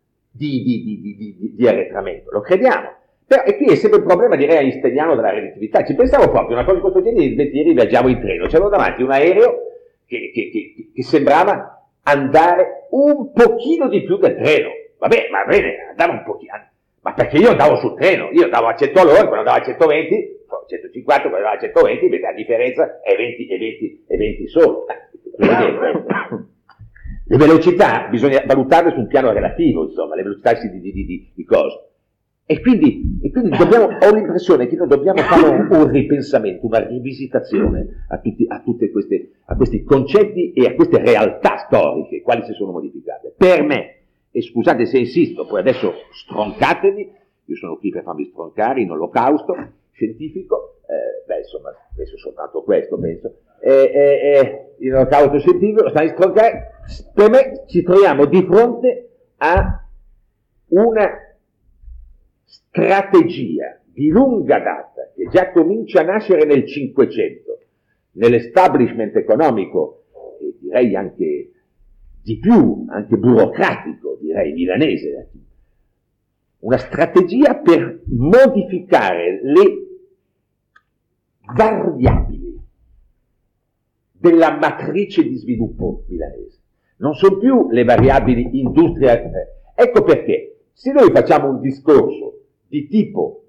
di arretramento, lo crediamo. Però, e qui è sempre il problema, direi, a Einsteiniano della relatività. Ci pensavo proprio, una cosa di questo genere, ieri viaggiavo in treno, c'avevo davanti un aereo che sembrava andare un pochino di più del treno. Vabbè, va bene, andava un pochino, ma perché io andavo sul treno, io andavo a 100 all'ora, quello andava a 120, 150, quello andava a 120, vedete la differenza è 20 solo. Le velocità bisogna valutarle su un piano relativo, insomma, le velocità di cosa. E quindi ho l'impressione che noi dobbiamo fare un ripensamento, una rivisitazione a questi concetti e a queste realtà storiche, quali si sono modificate. Per me, e scusate se insisto, poi adesso stroncatevi, io sono qui per farmi stroncare in olocausto scientifico, insomma, penso soltanto questo, in olocausto scientifico, stai stroncare, per me ci troviamo di fronte a una strategia di lunga data che già comincia a nascere nel Cinquecento, nell'establishment economico, e direi anche di più, anche burocratico, direi milanese, una strategia per modificare le variabili della matrice di sviluppo milanese. Non sono più le variabili industriali. Ecco perché, se noi facciamo un discorso di tipo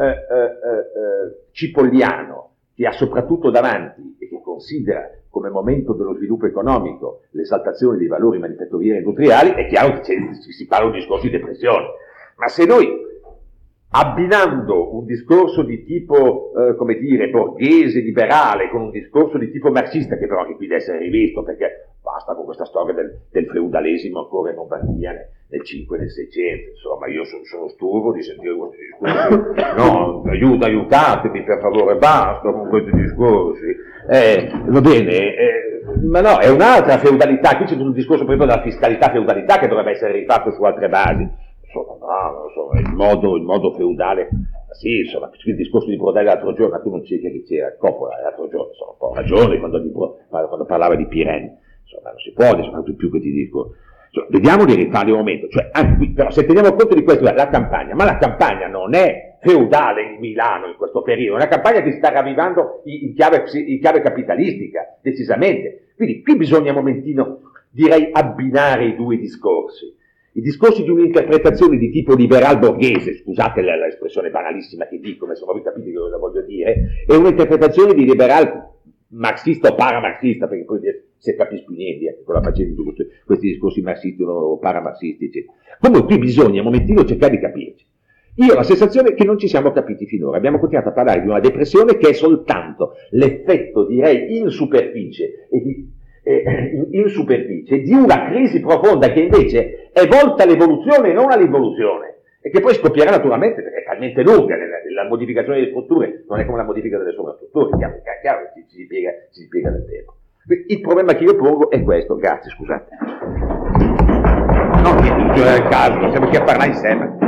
cipolliniano, che ha soprattutto davanti e che considera come momento dello sviluppo economico l'esaltazione dei valori manifatturieri e industriali, è chiaro che si parla di un discorso di depressione. Ma se noi, abbinando un discorso di tipo, borghese, liberale, con un discorso di tipo marxista, che però anche qui deve essere rivisto, perché basta con questa storia del feudalesimo ancora in Lombardia nel 5 e nel 600, insomma, io sono stufo di sentire questi discorsi, no, aiutatemi per favore, basta con questi discorsi, va bene, ma no, è un'altra feudalità, qui c'è un discorso proprio della fiscalità feudalità che dovrebbe essere rifatto su altre basi. Il modo feudale, sì, insomma, il discorso di Brodelli l'altro giorno, tu non c'eri che c'era, Coppola l'altro giorno, insomma, un po' ragione quando parlava di Pirelli, insomma, non si può adesso più che ti dico, insomma, vediamo di rifare un momento, cioè, però se teniamo conto di questo, la Campania, ma la Campania non è feudale in Milano in questo periodo, è una campagna che si sta ravvivando in chiave capitalistica, decisamente, quindi qui bisogna un momentino, direi, abbinare i due discorsi. I discorsi di un'interpretazione di tipo liberal borghese, scusate l'espressione banalissima che dico, ma insomma voi capite cosa voglio dire, è un'interpretazione di liberal marxista o paramarxista, perché poi se capisci più niente con la facendo di questi discorsi marxisti o paramarxisti, eccetera. Comunque qui bisogna un momentino cercare di capirci. Io ho la sensazione che non ci siamo capiti finora, abbiamo continuato a parlare di una depressione che è soltanto l'effetto, direi, in superficie di una crisi profonda che invece è volta all'evoluzione e non all'involuzione, e che poi scoppierà naturalmente perché è talmente lunga, la modificazione delle strutture non è come la modifica delle sovrastrutture, è chiaro che si spiega nel tempo. Il problema che io pongo è questo, grazie, scusate. No, niente, non è il caso, siamo qui a parlare insieme.